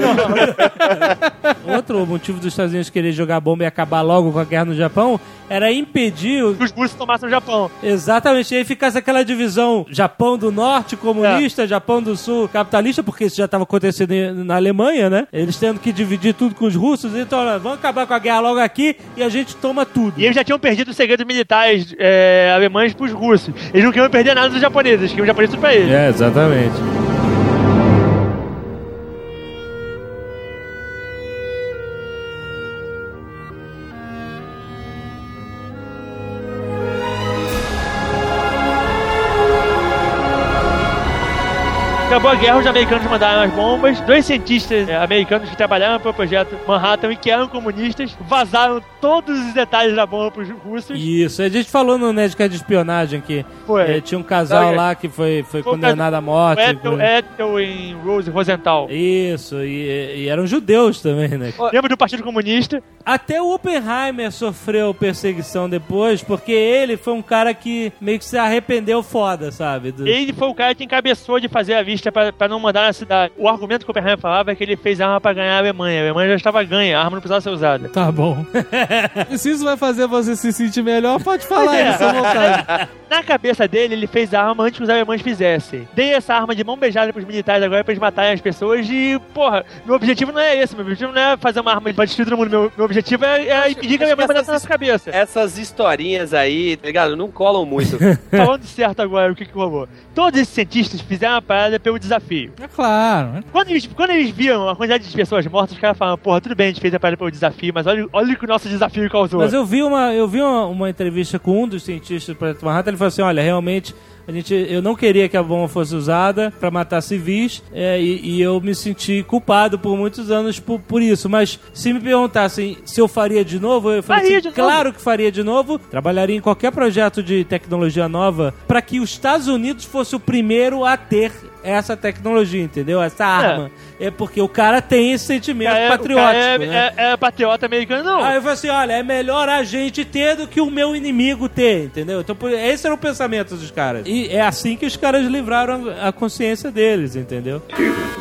Outro motivo dos Estados Unidos querer jogar bomba e acabar logo com a guerra no Japão era impedir o... Que os russos tomassem o Japão. Exatamente, e aí ficasse aquela divisão Japão do Norte comunista, Japão do Sul capitalista, porque isso já estava acontecendo em- na Alemanha, né? Eles tendo que dividir tudo com os russos, então olha, vamos acabar com a guerra logo aqui e a gente toma tudo. E eles já tinham perdido os segredos militares é, alemães pros russos. Eles não queriam perder nada dos japoneses, eles queriam os japoneses tudo pra eles. É, exatamente. Acabou a guerra, os americanos mandaram as bombas. Dois cientistas é, americanos que trabalharam para o projeto Manhattan e que eram comunistas vazaram todos os detalhes da bomba pros russos. Isso, a gente falou no Nerdcast de espionagem que Foi. eh, tinha um casal Não, lá que foi, foi Foi o condenado à O morte. Ethel, por- Ethel em Rose Rosenthal. Isso, e, e eram judeus também, né? Lembra do Partido Comunista? Até o Oppenheimer sofreu perseguição depois, porque ele foi um cara que meio que se arrependeu foda, sabe? Do- Ele foi o cara que encabeçou de fazer a vista pra, pra não mandar na cidade. O argumento que o Oppenheimer falava é que ele fez arma pra ganhar a Alemanha. A Alemanha já estava ganha, a arma não precisava ser usada. Tá bom. E se isso vai fazer você se sentir melhor, pode falar Pois é. isso à vontade. Na cabeça dele, ele fez a arma antes que os alemães fizessem. Dei essa arma de mão beijada pros militares agora pra eles matarem as pessoas e, porra, meu objetivo não é esse. Meu objetivo não é fazer uma arma pra destruir todo mundo. Meu, meu objetivo é, é impedir que a acho Alemanha que mandasse na essas- nossa cabeça. Essas historinhas aí, tá ligado? Não colam muito. Falando certo agora, o que que rolou? Todos esses cientistas fizeram a parada pelo desafio. É claro. Quando eles, quando eles viram a quantidade de pessoas mortas, os caras falaram, porra, tudo bem, a gente fez a parada pelo desafio, mas olha, olha o que o nosso desafio causou. Mas eu vi uma, eu vi uma, uma entrevista com um dos cientistas do Projeto Manhattan, ele falou assim, olha, realmente, a gente, eu não queria que a bomba fosse usada pra matar civis, é, e, e eu me senti culpado por muitos anos por, por isso, mas se me perguntassem se eu faria de novo, eu falei Faria assim, de novo. claro que faria de novo, trabalharia em qualquer projeto de tecnologia nova pra que os Estados Unidos fosse o primeiro a ter essa tecnologia, entendeu? Essa arma. É, porque o cara tem esse sentimento Cara, é- o patriótico, cara é, né? é, é patriota americano, não. Aí eu falei assim, olha, é melhor a gente ter do que o meu inimigo ter, entendeu? Então, por- esse era o pensamento dos caras. E é assim que os caras livraram a a consciência deles, entendeu?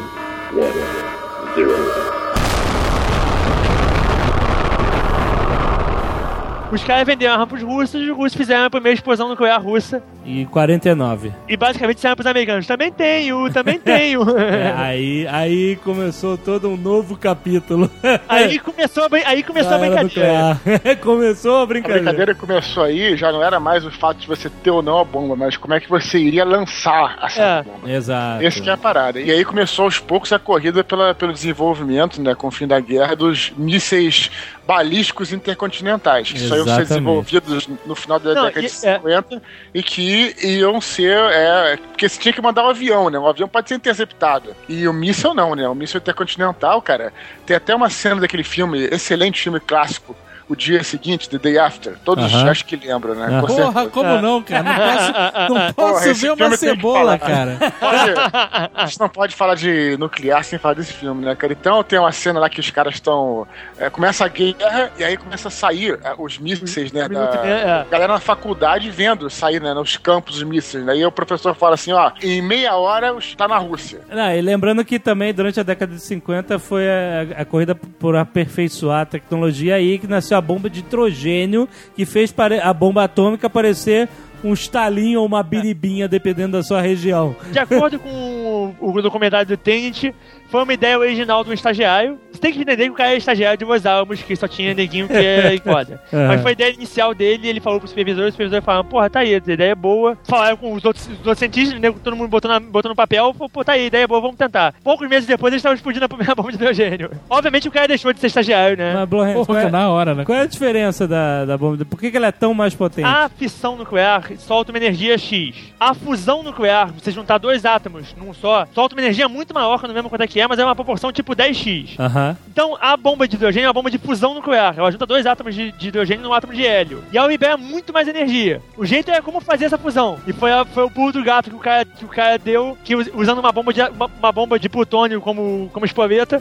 Os caras venderam arma pros russos, os russos fizeram a primeira explosão nuclear russa. E quarenta e nove. E basicamente disseram pros americanos, também tenho, também tenho. É, aí, aí começou todo um novo capítulo. Aí começou a, brin- aí começou a brincadeira. Começou a A brincadeira. brincadeira começou aí, já não era mais o fato de você ter ou não a bomba, mas como é que você iria lançar essa É. bomba. Exato. Esse que é a parada. E aí começou aos poucos a corrida pela, pelo desenvolvimento, né, com o fim da guerra, dos mísseis balísticos intercontinentais, que só iam ser Exatamente. desenvolvidos no final da Não, década e- de cinquenta e que iam ser, é, porque você tinha que mandar um avião, né, o avião pode ser interceptado, e o míssil não, né, o míssil intercontinental, cara, tem até uma cena daquele filme, excelente filme clássico, O Dia Seguinte, The Day After, todos Aham. acho que lembram, né, Aham. com certeza. Porra, como não, cara? Não posso, não posso Porra, esse ver uma filme tem que cebola, falar. cara. Pode, a gente não pode falar de nuclear sem falar desse filme, né, cara? Então tem uma cena lá que os caras estão. É, começa a guerra e aí começa a sair é, os mísseis, né? Da, É. galera na faculdade vendo sair, né? Nos campos os mísseis, né? E aí o professor fala assim: ó, em meia hora está na Rússia. Não, e lembrando que também durante a década de cinquenta foi a, a corrida por aperfeiçoar a tecnologia aí que nasceu a bomba de hidrogênio que fez pare- a bomba atômica parecer um estalinho ou uma biribinha, dependendo da sua região. De acordo com o, o documentário do Tenet, foi uma ideia original de um estagiário. Você tem que entender que o cara é estagiário de Los Alamos, que só tinha neguinho que é foda. É. Mas foi a ideia inicial dele, ele falou pro supervisor, e o supervisor falou, porra, tá aí, a ideia é boa. Falaram com os outros, os outros cientistas, né, todo mundo botou, na, botou no papel, falou, pô, tá aí, a ideia é boa, vamos tentar. Poucos meses depois, eles estavam explodindo a primeira bomba de hidrogênio. Obviamente o cara deixou de ser estagiário, né? Mas, Blowhands, qual, Porra, é, na hora, né? qual é a diferença da, da bomba? Por que, que ela é tão mais potente? A fissão nuclear solta uma energia X. A fusão nuclear, você juntar dois átomos num só, solta uma energia muito maior, que eu não lembro quanto é que é, mas é uma proporção tipo dez x. Aham. Então, a bomba de hidrogênio é uma bomba de fusão nuclear. Ela junta dois átomos de, de hidrogênio num átomo de hélio. E ela libera muito mais energia. O jeito é como fazer essa fusão. E foi, a, foi o pulo do gato que o cara, que o cara deu, que us- usando uma bomba de, uma, uma bomba de plutônio como, como espoleta.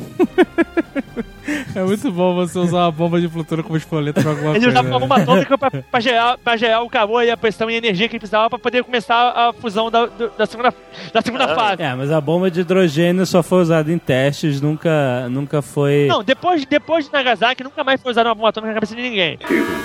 É muito bom você usar uma bomba de plutônio como espoleta pra alguma Ele coisa. usava uma né? bomba atômica pra, pra, gerar, pra gerar o calor e a pressão e a energia que ele precisava pra poder começar a fusão da, do- da segunda, da segunda fase. É, mas a bomba de hidrogênio só foi usada em testes, nunca, nunca foi... Não, depois, depois de Nagasaki, nunca mais foi usada uma bomba atômica na cabeça de ninguém.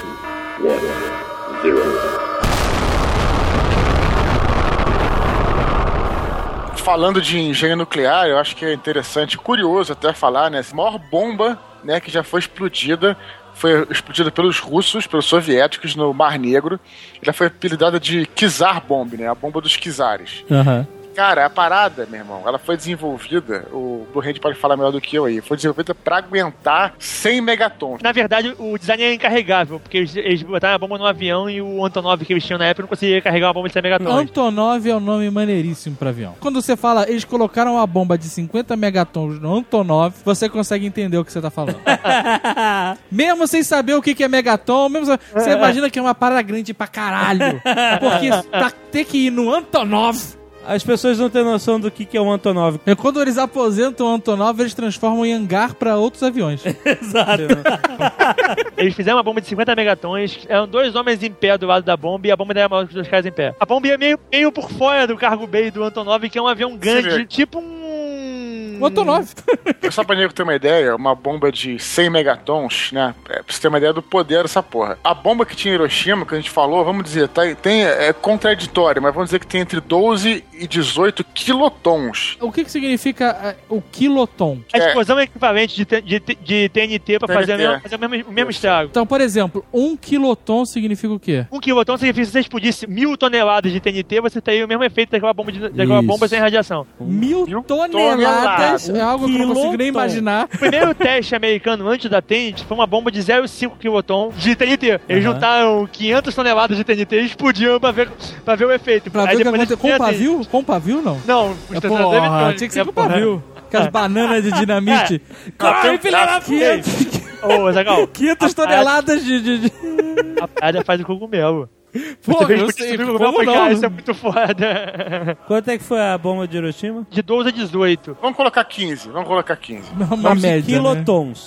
Falando de engenho nuclear, eu acho que é interessante, curioso até falar, né? A maior bomba, né, que já foi explodida foi explodida pelos russos, pelos soviéticos no Mar Negro. Ela foi apelidada de Kizar Bomb, né? A bomba dos Kizares. Aham. Cara, a parada, meu irmão, ela foi desenvolvida, o Blowhands pode falar melhor do que eu aí, foi desenvolvida pra aguentar cem megatons. Na verdade, o design é incarregável, porque eles, eles botaram a bomba no avião e o Antonov que eles tinham na época não conseguia carregar uma bomba de cem megatons. Antonov é um nome maneiríssimo pra avião. Quando você fala, eles colocaram uma bomba de cinquenta megatons no Antonov, você consegue entender o que você tá falando. Mesmo sem saber o que que é megaton, mesmo sa- você imagina que é uma parada grande pra caralho. Porque pra ter que ir no Antonov... As pessoas não têm noção do que, que é um Antonov. É quando eles aposentam o Antonov, eles transformam em hangar pra outros aviões. Exato. Eles fizeram uma bomba de cinquenta megatons, eram dois homens em pé do lado da bomba e a bomba era maior que os dois caras em pé. A bomba ia meio, meio por fora do cargo bay do Antonov, que é um avião grande, Sim. tipo um... O Antonov. Só pra nego ter uma ideia, uma bomba de cem megatons, né? É, pra você ter uma ideia do poder dessa porra. A bomba que tinha em Hiroshima, que a gente falou, vamos dizer, tá, tem, é contraditório, mas vamos dizer que tem entre doze e dezoito quilotons. O que que significa uh, o quiloton? A É. explosão é equivalente de, T- de, T- de T N T pra T N T. fazer, o mesmo, fazer o mesmo, o mesmo estrago. Então, por exemplo, um quiloton significa o quê? Um quiloton significa que se você explodisse mil toneladas de T N T, você teria o mesmo efeito daquela bomba, de, daquela Isso. bomba sem radiação. Mil, Mil toneladas. toneladas. É algo que eu não consigo nem Quiloton. imaginar. O primeiro teste americano antes da T N T foi uma bomba de zero vírgula cinco quiloton de T N T. Eles Aham. juntaram quinhentas toneladas de T N T e explodiam pra ver, pra ver o efeito. Pra Aí ver o que depois aconteceu. eles Com fizeram pavio? Com pavio, não? assim. Não, os É, tratores porra, eletrônicos, tinha que ser né, com porra? pavio. Aquelas bananas de dinamite. Corre, filha da puta! Ô, Zagal, quinhentas toneladas de... de, de... a parada faz o cogumelo. Pô, Você eu fez sei, o como cogumelo, foi, não? cara, isso é muito foda. Quanto é que foi a bomba de Hiroshima? De doze a dezoito. Vamos colocar quinze, vamos colocar quinze. Uma Vamos em média, né? quilotons.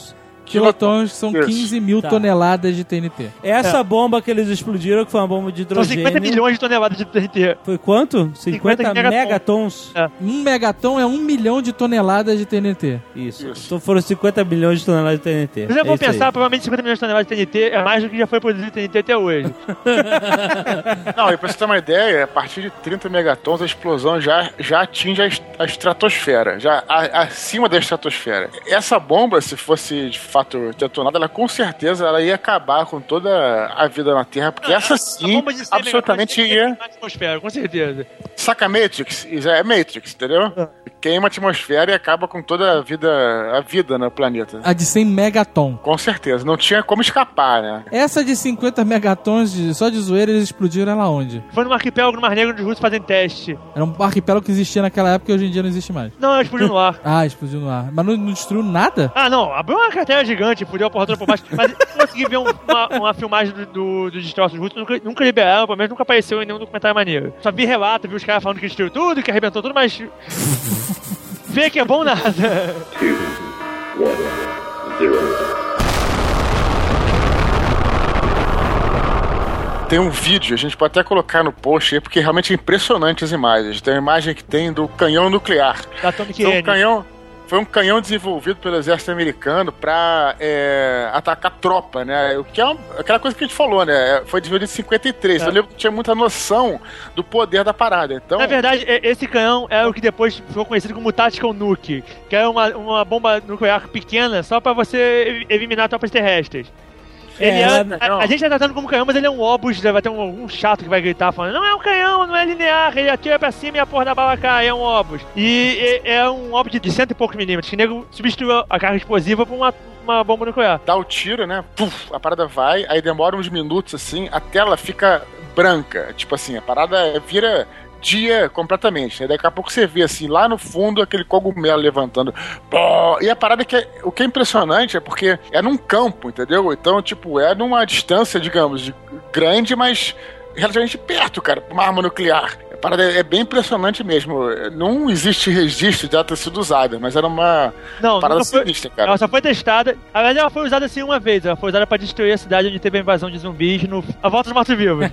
Quilotons são Isso. quinze mil Tá. toneladas de T N T. Essa bomba que eles explodiram, que foi uma bomba de São hidrogênio... cinquenta milhões de toneladas de T N T. Foi quanto? cinquenta, cinquenta megatons. É. Um megaton é um milhão de toneladas de T N T. Isso. Isso. Então foram cinquenta milhões de toneladas de T N T. Se você É for isso aí. pensar, provavelmente cinquenta milhões de toneladas de T N T é mais do que já foi produzido T N T até hoje. Não, e pra você ter uma ideia, a partir de trinta megatons a explosão já, já atinge a, est- a estratosfera, já a- acima da estratosfera. Essa bomba, se fosse de fato detonada, ela com certeza ela ia acabar com toda a vida na Terra, porque essa A sim, bomba de cem absolutamente megatons ia... na atmosfera, com certeza. Saca Matrix? Isso é Matrix, entendeu? Queima a atmosfera e acaba com toda a vida, a vida no planeta. A de cem megaton. Com certeza, não tinha como escapar, né? Essa de cinquenta megatons, de, só de zoeira, eles explodiram ela onde? Foi num arquipélago no Mar Negro onde os russos fazem teste. Era um arquipélago que existia naquela época e hoje em dia não existe mais. Não, explodiu no ar. Ah, explodiu no ar. Mas não, não destruiu nada? Ah, não, abriu uma cratera gigante, fudeu a porra toda por baixo. Mas eu consegui ver um- uma, uma filmagem do, do, dos destroços russos, nunca, nunca liberaram, pelo menos nunca apareceu em nenhum documentário maneiro. Só vi relato, vi os caras falando que destruiu tudo, que arrebentou tudo, mas. Ver que é bom nada. Tem um vídeo, a gente pode até colocar no post aí, porque realmente é impressionante as imagens. Tem uma imagem que tem do canhão nuclear. Da Atomic Foi um Energy. canhão, foi um canhão desenvolvido pelo exército americano pra é, atacar tropa, né? O que é uma- aquela coisa que a gente falou, né? Foi desenvolvido em cinquenta e três. É. Eu lembro que tinha muita noção do poder da parada. Então, Na verdade, e- esse canhão é o que depois ficou conhecido como Tactical Nuke, que é uma, uma bomba nuclear pequena só pra você ev- eliminar tropas terrestres. Ele É, é- ela- a, a gente tá tratando como canhão, mas ele é um obus, vai ter um, um chato que vai gritar falando, não é um canhão, não é linear, ele atira pra cima e a porra da bala cai, é um obus. E, e- é um obus de cento e poucos milímetros, que o nego substituiu a carga explosiva por uma, uma bomba nuclear. dá o tiro, né? Puf, a parada vai, aí demora uns minutos assim, a tela fica branca. Tipo assim, a parada vira dia completamente, né? Daqui a pouco você vê assim, lá no fundo, aquele cogumelo levantando. Pô, e a parada que é, o que é impressionante é porque é num campo, entendeu? Então, tipo, é numa distância, digamos, de, grande, mas relativamente perto, cara, pra uma arma nuclear. A parada é bem impressionante mesmo. Não existe registro de ela ter sido usada, mas era uma Não, parada nunca foi- sinistra, cara. Ela só foi testada. Na verdade, ela foi usada assim uma vez. Ela foi usada pra destruir a cidade onde teve a invasão de zumbis no A Volta dos Mortos-Vivos.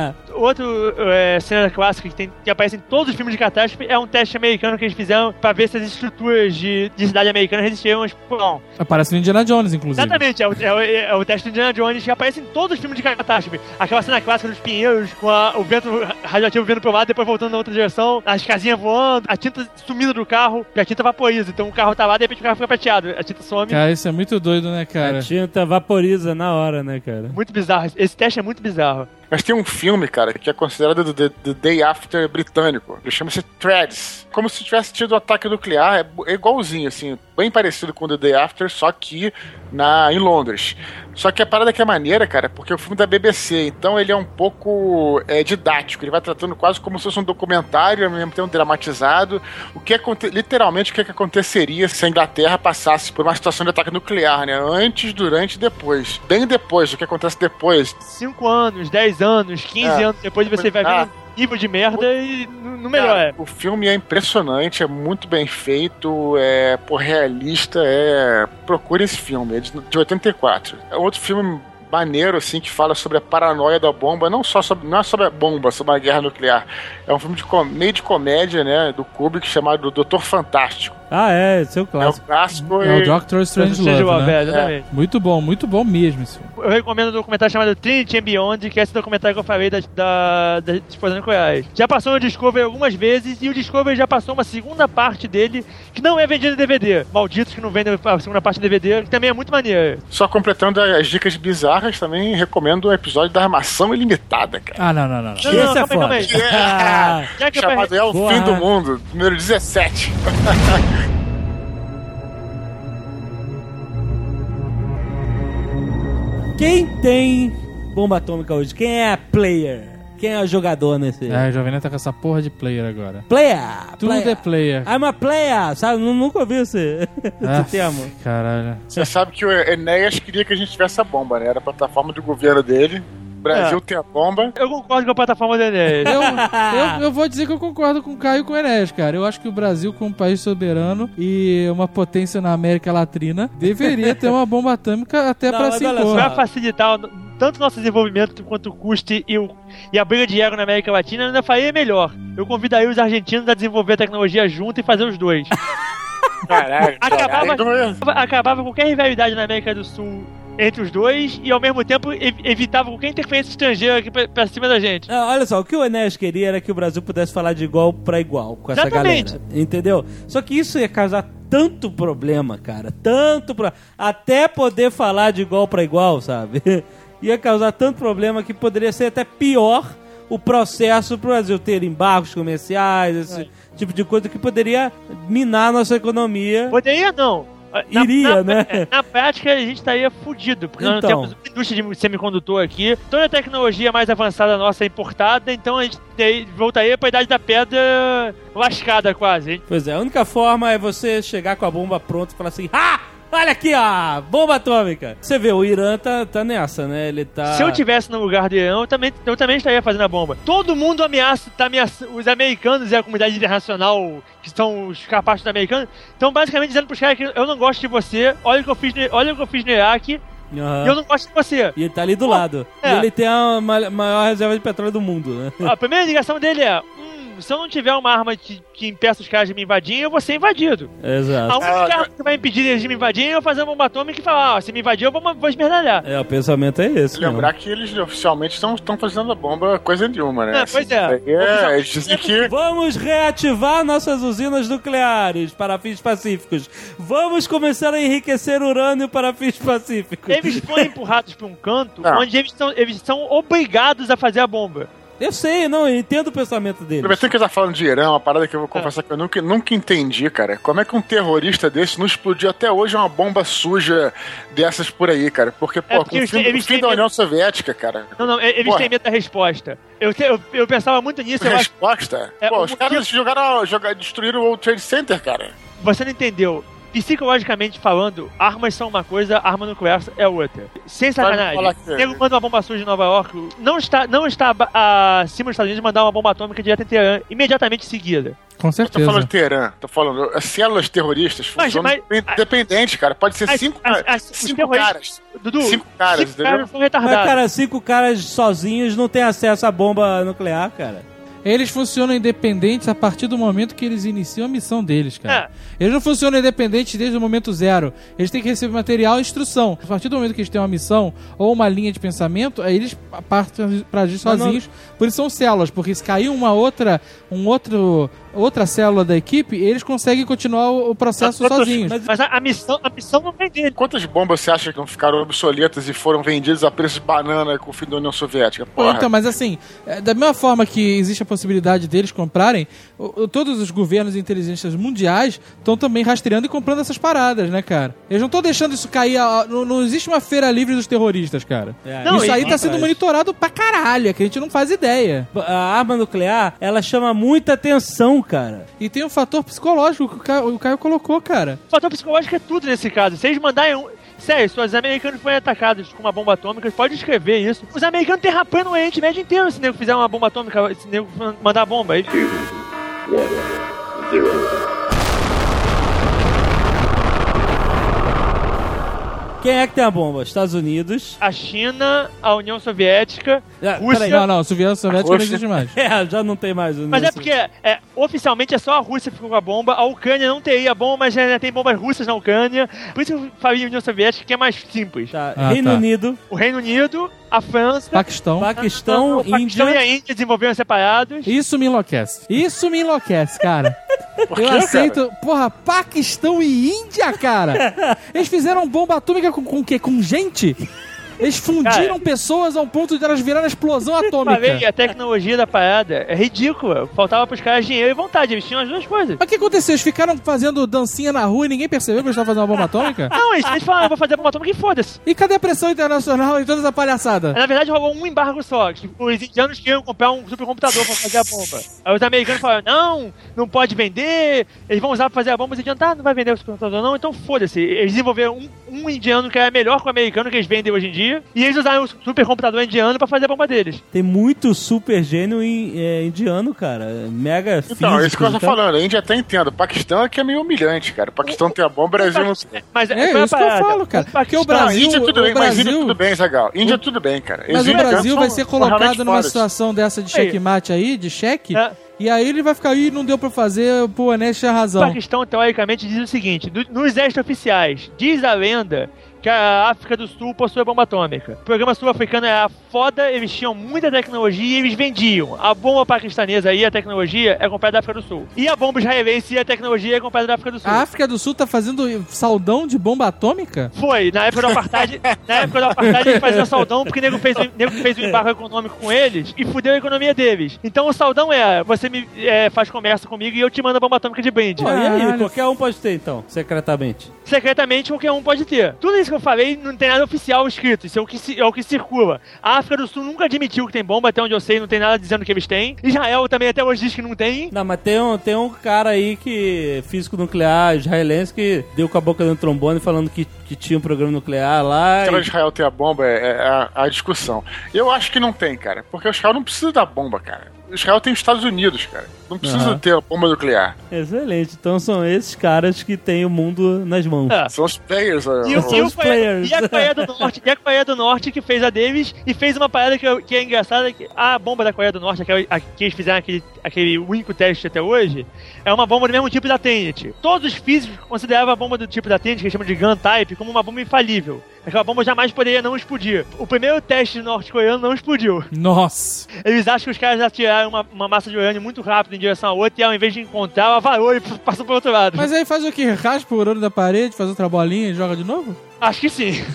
Outro é, cena clássica que, tem, que aparece em todos os filmes de catástrofe é um teste americano que eles fizeram pra ver se as estruturas de, de cidade americana resistiam ao explosão. Aparece no Indiana Jones, inclusive. Exatamente, é o, é, o, é o teste do Indiana Jones que aparece em todos os filmes de catástrofe. Aquela cena clássica dos pinheiros com a- o vento radioativo vindo pro lado, depois voltando na outra direção, as casinhas voando, a tinta sumindo do carro, porque a tinta vaporiza. Então o carro tá lá, de repente o carro fica prateado, a tinta some. Cara, isso é muito doido, né, cara? A tinta vaporiza na hora, né, cara? Muito bizarro. Esse teste é muito bizarro. Mas tem um filme, cara, que é considerado The, The Day After britânico. Ele chama-se Threads. Como se tivesse tido um ataque nuclear. É, é igualzinho, assim. Bem parecido com The Day After, só que na, em Londres. Só que a parada que é maneira, cara, porque é um filme da B B C. Então ele é um pouco é, didático. Ele vai tratando quase como se fosse um documentário, ao mesmo tempo dramatizado. O que aconte, literalmente o que, é que aconteceria se a Inglaterra passasse por uma situação de ataque nuclear, né? Antes, durante e depois. Bem depois, o que acontece depois. cinco anos, dez anos, quinze É. anos depois você vai Ah. ver um nível de merda e não não melhora. Cara, o filme é impressionante, é muito bem feito, é pô, realista, é... Procure esse filme, é de, de oitenta e quatro. É outro filme maneiro, assim, que fala sobre a paranoia da bomba, não só sobre, não é sobre a bomba, sobre a guerra nuclear. É um filme de com, meio de comédia, né, do Kubrick, chamado Doutor Fantástico. Ah, é, esse é o É o clássico. clássico É o e... Doctor Strange Strange Love, Love, né? é, exatamente. Muito bom, muito bom mesmo esse filme. Eu recomendo um documentário chamado Trinity and Beyond, que é esse documentário que eu falei da, da, das explosões nucleares. Já passou no Discovery algumas vezes e o Discovery já passou uma segunda parte dele que não é vendida em D V D. Malditos que não vendem a segunda parte em D V D, que também é muito maneiro. Só completando as dicas bizarras, também recomendo o episódio da Armação Ilimitada, cara. Ah, não, não, não. não. Não, Esse não, é calma aí, foda. calma aí. Já que eu Chamado É o Porra. Fim do Mundo, número dezessete. Quem tem bomba atômica hoje? Quem é player? Quem é o jogador nesse? É, o Jovem Nerd tá com essa porra de player agora. Player! Tudo player. é player. I'm a player! Sabe? Nu- Nunca ouvi esse, Ah, esse termo. Caralho. Você sabe que o Enéas queria que a gente tivesse a bomba, né? Era a plataforma do governo dele. Brasil É. tem a bomba. Eu concordo com a plataforma do Enéas. Eu, eu, eu vou dizer que eu concordo com o Caio e com o Enéas, cara. Eu acho que o Brasil, como um país soberano e uma potência na América Latina, deveria ter uma bomba atômica até Não, pra mas se olha impor. só. Pra facilitar o- tanto o nosso desenvolvimento quanto o custo e, o, e a briga de ego na América Latina, eu ainda faria melhor. Eu convidaria os argentinos a desenvolver a tecnologia junto e fazer os dois. Caralho. Acabava, caralho. acabava qualquer rivalidade na América do Sul entre os dois e ao mesmo tempo ev- evitava qualquer interferência estrangeira aqui pra, pra cima da gente. Não, olha só, o que o Enéas queria era que o Brasil pudesse falar de igual pra igual com essa Exatamente. galera. Entendeu? Só que isso ia causar tanto problema, cara. Tanto problema. Até poder falar de igual pra igual, sabe? Ia causar tanto problema que poderia ser até pior o processo pro Brasil ter embargos comerciais, esse É. tipo de coisa que poderia minar a nossa economia. Poderia não. Iria, na, né? Na prática, a gente estaria fudido, porque nós Então. não temos uma indústria de semicondutor aqui. Toda a tecnologia mais avançada nossa é importada, então a gente teria- voltaria pra Idade da Pedra lascada quase. Pois é, a única forma é você chegar com a bomba pronta e falar assim: ah! Olha aqui, ó, bomba atômica. Você vê, o Irã tá, tá nessa, né? Ele tá... Se eu tivesse no lugar do Irã, eu também, eu também estaria fazendo a bomba. Todo mundo ameaça, tá ameaçando, os americanos e a comunidade internacional, que são os capaces americanos, estão basicamente dizendo pros caras que eu não gosto de você, olha o que eu fiz no, olha o que eu fiz no Iraque, Aham. e eu não gosto de você. E ele tá ali do lado. é. E ele tem a ma- maior reserva de petróleo do mundo, né? A primeira ligação dele é, hum, se eu não tiver uma arma que, que impeça os caras de me invadirem, eu vou ser invadido. A Exato. única arma que vai impedir eles de me invadirem é eu fazer uma bomba atômica e falar, ah, se me invadir eu vou, vou esmerdalhar. É, o pensamento é esse. Lembrar que eles oficialmente estão fazendo a bomba coisa nenhuma, né? É, pois é. Aí é, eles dizem que... Vamos reativar nossas usinas nucleares para fins pacíficos. Vamos começar a enriquecer urânio para fins pacíficos. Eles foram empurrados pra um canto Não. onde eles são, eles são obrigados a fazer a bomba. Eu sei, não, eu entendo o pensamento deles. Aproveitando que ele tá falando de Irã, uma parada que eu vou confessar que eu nunca, nunca entendi, cara. Como é que um terrorista desse não explodiu até hoje uma bomba suja dessas por aí, cara? Porque, pô, É porque com o eles fim, têm- eles o fim têm da medo- União Soviética, cara. Não, não, eles Porra. têm medo da resposta. Eu, te- eu, eu pensava muito nisso, eu acho Resposta? É, pô, o os caras motivo- jogaram, jogaram, destruíram o World Trade Center, cara. que você não entendeu. Psicologicamente falando, armas são uma coisa, arma nuclear é outra. Sem sacanagem. falar que- O nego manda uma bomba suja em Nova York, não está, não está ah, acima dos Estados Unidos mandar uma bomba atômica direto em Teherã, imediatamente em seguida. Com Eu tô certeza. falando de Teherã, tô falando, as células terroristas Mas- funcionam mas- independente, cara. Pode ser As- cinco, as- as- os cinco terroristas- caras. Dudu, Cinco caras, cinco entendeu? caras são Mas, retardados. cara, cinco caras sozinhos não têm acesso à bomba nuclear, cara. Eles funcionam independentes a partir do momento que eles iniciam a missão deles, cara. É. Eles não funcionam independentes desde o momento zero. Eles têm que receber material e instrução. A partir do momento que eles têm uma missão ou uma linha de pensamento, aí eles partem pra agir Mas não- sozinhos. Por isso são células, porque se cair uma outra, um outro, outra célula da equipe, eles conseguem continuar o, o processo Mas- sozinhos. mas- Mas a, a missão, a missão não vem dele. Quantas bombas você acha que não ficaram obsoletas e foram vendidas a preço de banana com o fim da União Soviética? Pô, Porra. então, mas assim, é, da mesma forma que existe a possibilidade deles comprarem, o- o- todos os governos e inteligências mundiais estão também rastreando e comprando essas paradas, né, cara? Eles não estão deixando isso cair. a- a- não, não existe uma feira livre dos terroristas, cara. É, Não, isso e- aí tá e- sendo monitorado pra caralho, é que a gente não faz ideia. A arma nuclear, ela chama muita atenção, cara. E tem um fator psicológico que o Caio, o Caio colocou, cara. O fator psicológico é tudo nesse caso. Se eles mandarem um. Sério, se os americanos forem atacados com uma bomba atômica, pode escrever isso. Os americanos derrapando o Oriente Médio inteiro se o nego fizer uma bomba atômica, se o nego mandar bomba. Aí, Quem é que tem a bomba? Estados Unidos. a China, a União Soviética, Ah, Rússia. peraí. Não, não, o Soviético Soviético não existe mais. É, já não tem mais. o Mas é União porque é, oficialmente é só a Rússia que ficou com a bomba, a Ucrânia não teria bomba, mas já tem bombas russas na Ucrânia. Por isso que eu falei União Soviética, que é mais simples. Tá, Ah, Reino tá. Unido, O Reino Unido, a França, Paquistão. Paquistão, o Paquistão Índia. e a Índia desenvolveram separados. Isso me enlouquece. Isso me enlouquece, cara. Por Eu quê, aceito. Porra, Paquistão e Índia, cara. Eles fizeram bomba atômica com, com o quê? Com gente? Eles fundiram Cara, pessoas ao ponto de elas virarem explosão atômica. Falei, a tecnologia da parada é ridícula. Faltava pros caras dinheiro e vontade, eles tinham as duas coisas. Mas o que aconteceu? Eles ficaram fazendo dancinha na rua e ninguém percebeu que eles estavam fazendo uma bomba atômica? Não, eles, eles falaram, eu vou fazer bomba atômica e foda-se. E cadê a pressão internacional e toda essa palhaçada? Na verdade, rolou um embargo só. Tipo, os indianos queriam comprar um supercomputador pra fazer a bomba. Aí os americanos falaram, não, não pode vender, eles vão usar pra fazer a bomba. Os indianos, tá, não vai vender o supercomputador não, então foda-se. Eles desenvolveram um, um indiano que era melhor que o americano que eles vendem hoje em dia. tecnologia, e eles usaram o supercomputador indiano pra fazer a bomba deles. Tem muito super gênio in, é, indiano, cara. Mega físico. Então, é isso que eu tô então. falando. A Índia até entendo. O Paquistão é que é meio humilhante, cara. O Paquistão tem a bomba, o Brasil não tem. Mas É foi a isso que eu parada. falo, cara. Porque o Paquistão- Não, Brasil, Índia tudo o bem, mas Índia Brasil, tudo bem, Zagal. Índia tudo bem, cara. mas Os o indianos Brasil são- vai ser são realmente colocado numa fodas. situação dessa de Aí. checkmate aí, de cheque, É. e aí ele vai ficar, ih, não deu pra fazer, pô, o Enes tinha O razão. Paquistão, teoricamente, diz o seguinte: do- nos extraoficiais, diz a lenda que a África do Sul possui bomba atômica. O programa sul-africano era foda, eles tinham muita tecnologia e eles vendiam. A bomba paquistanesa e a tecnologia é comprada da África do Sul. E a bomba israelense e a tecnologia é comprada da África do Sul. A África do Sul tá fazendo saldão de bomba atômica? Foi, na época do apartheid, na época do apartheid eles faziam saudão porque o nego fez, o nego fez um embargo econômico com eles e fudeu a economia deles. Então o saudão é, você me é, faz comércio comigo e eu te mando a bomba atômica de brinde. Pô, e aí, Caralho. qualquer um pode ter, então, secretamente. Secretamente qualquer um pode ter. Tudo isso que eu falei não tem nada oficial escrito, isso é o que, ci- é o que circula. A África do Sul nunca admitiu que tem bomba, até onde eu sei, não tem nada dizendo que eles têm. Israel também até hoje diz que não tem. Não, mas tem um, tem um cara aí que, físico nuclear israelense, que deu com a boca no trombone falando que, que tinha um programa nuclear lá. Aquela E... de Israel ter a bomba é, é a, a discussão. Eu acho que não tem, cara. Porque o Israel não precisa da bomba, cara. O Israel tem os Estados Unidos, cara. Não precisa Aham. ter a bomba nuclear. Excelente. Então são esses caras que têm o mundo nas mãos. É. São os players. ó, E, o, São e, os o Coreia, players. e a Coreia do Norte, e a Coreia do Norte que fez a deles e fez uma parada que, eu- que é engraçada, que a bomba da Coreia do Norte, aquela, a, que eles fizeram aquele, aquele único teste até hoje, é uma bomba do mesmo tipo da Tenet. Todos os físicos consideravam a bomba do tipo da Tenet, que eles chamam de Gun Type, como uma bomba infalível. Aquela bomba jamais poderia não explodir. O primeiro teste norte-coreano não explodiu. Nossa. Eles acham que os caras atiraram uma, uma massa de urânio muito rápido em direção a outra e ao invés de encontrar, ela varou e passou pro outro lado. Mas aí faz o quê? Raspa o urânio da parede, faz outra bolinha e joga de novo? Acho que sim.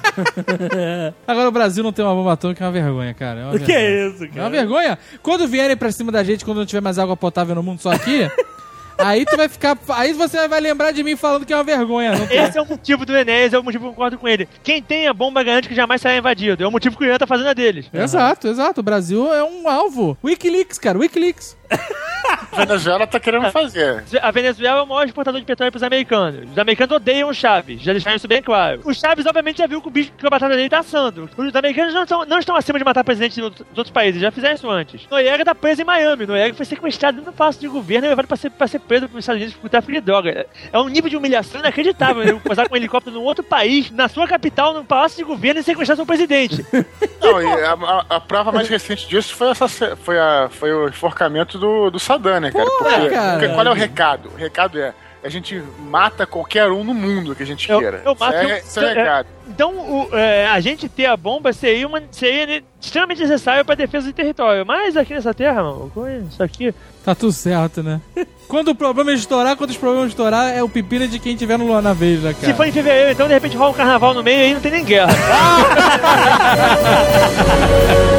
Agora o Brasil não tem uma bomba atômica, é uma vergonha, cara. É uma O que vergonha. é isso, É uma cara? vergonha. Quando vierem pra cima da gente, quando não tiver mais água potável no mundo, só aqui, aí tu vai ficar... Aí você vai lembrar de mim falando que é uma vergonha. Não tem... Esse é o motivo do Enéas, é o motivo que eu concordo com ele. Quem tem a bomba garante que jamais será invadido. É o motivo que o Irã tá fazendo a deles. Exato, exato. O Brasil é um alvo. Wikileaks, cara, Wikileaks. A Venezuela tá querendo fazer. A Venezuela é o maior exportador de petróleo pros americanos. Os americanos odeiam o Chaves, já deixaram isso bem claro. O Chaves, obviamente, já viu que o bicho que a batata dele tá assando. Os americanos não estão, não estão acima de matar presidentes dos outros países, já fizeram isso antes. Noriega tá preso em Miami. Noriega foi sequestrado no palácio de governo e levado pra ser, pra ser preso pelos Estados Unidos por tráfico de droga. É um nível de humilhação inacreditável. Ele posar com um helicóptero num outro país, na sua capital, num palácio de governo e sequestrar seu presidente. Não, e a, a- a prova mais recente disso foi, essa, foi, a, foi o enforcamento do, do Saddam, né, cara? Porra, Porque, cara. porque qual é o recado? O recado é: a gente mata qualquer um no mundo que a gente Eu- queira. eu mato- Isso é, isso é o é- recado. Então, o- é, a gente ter a bomba seria, uma, seria ne- extremamente necessário pra defesa do território. Mas aqui nessa terra, mano, isso aqui... Tá tudo certo, né? Quando o problema é estourar, quando os problemas estourar, é o pepino de quem tiver no, na vez, né, cara? Se for em fevereiro, então de repente rola um carnaval no meio e aí não tem nem guerra.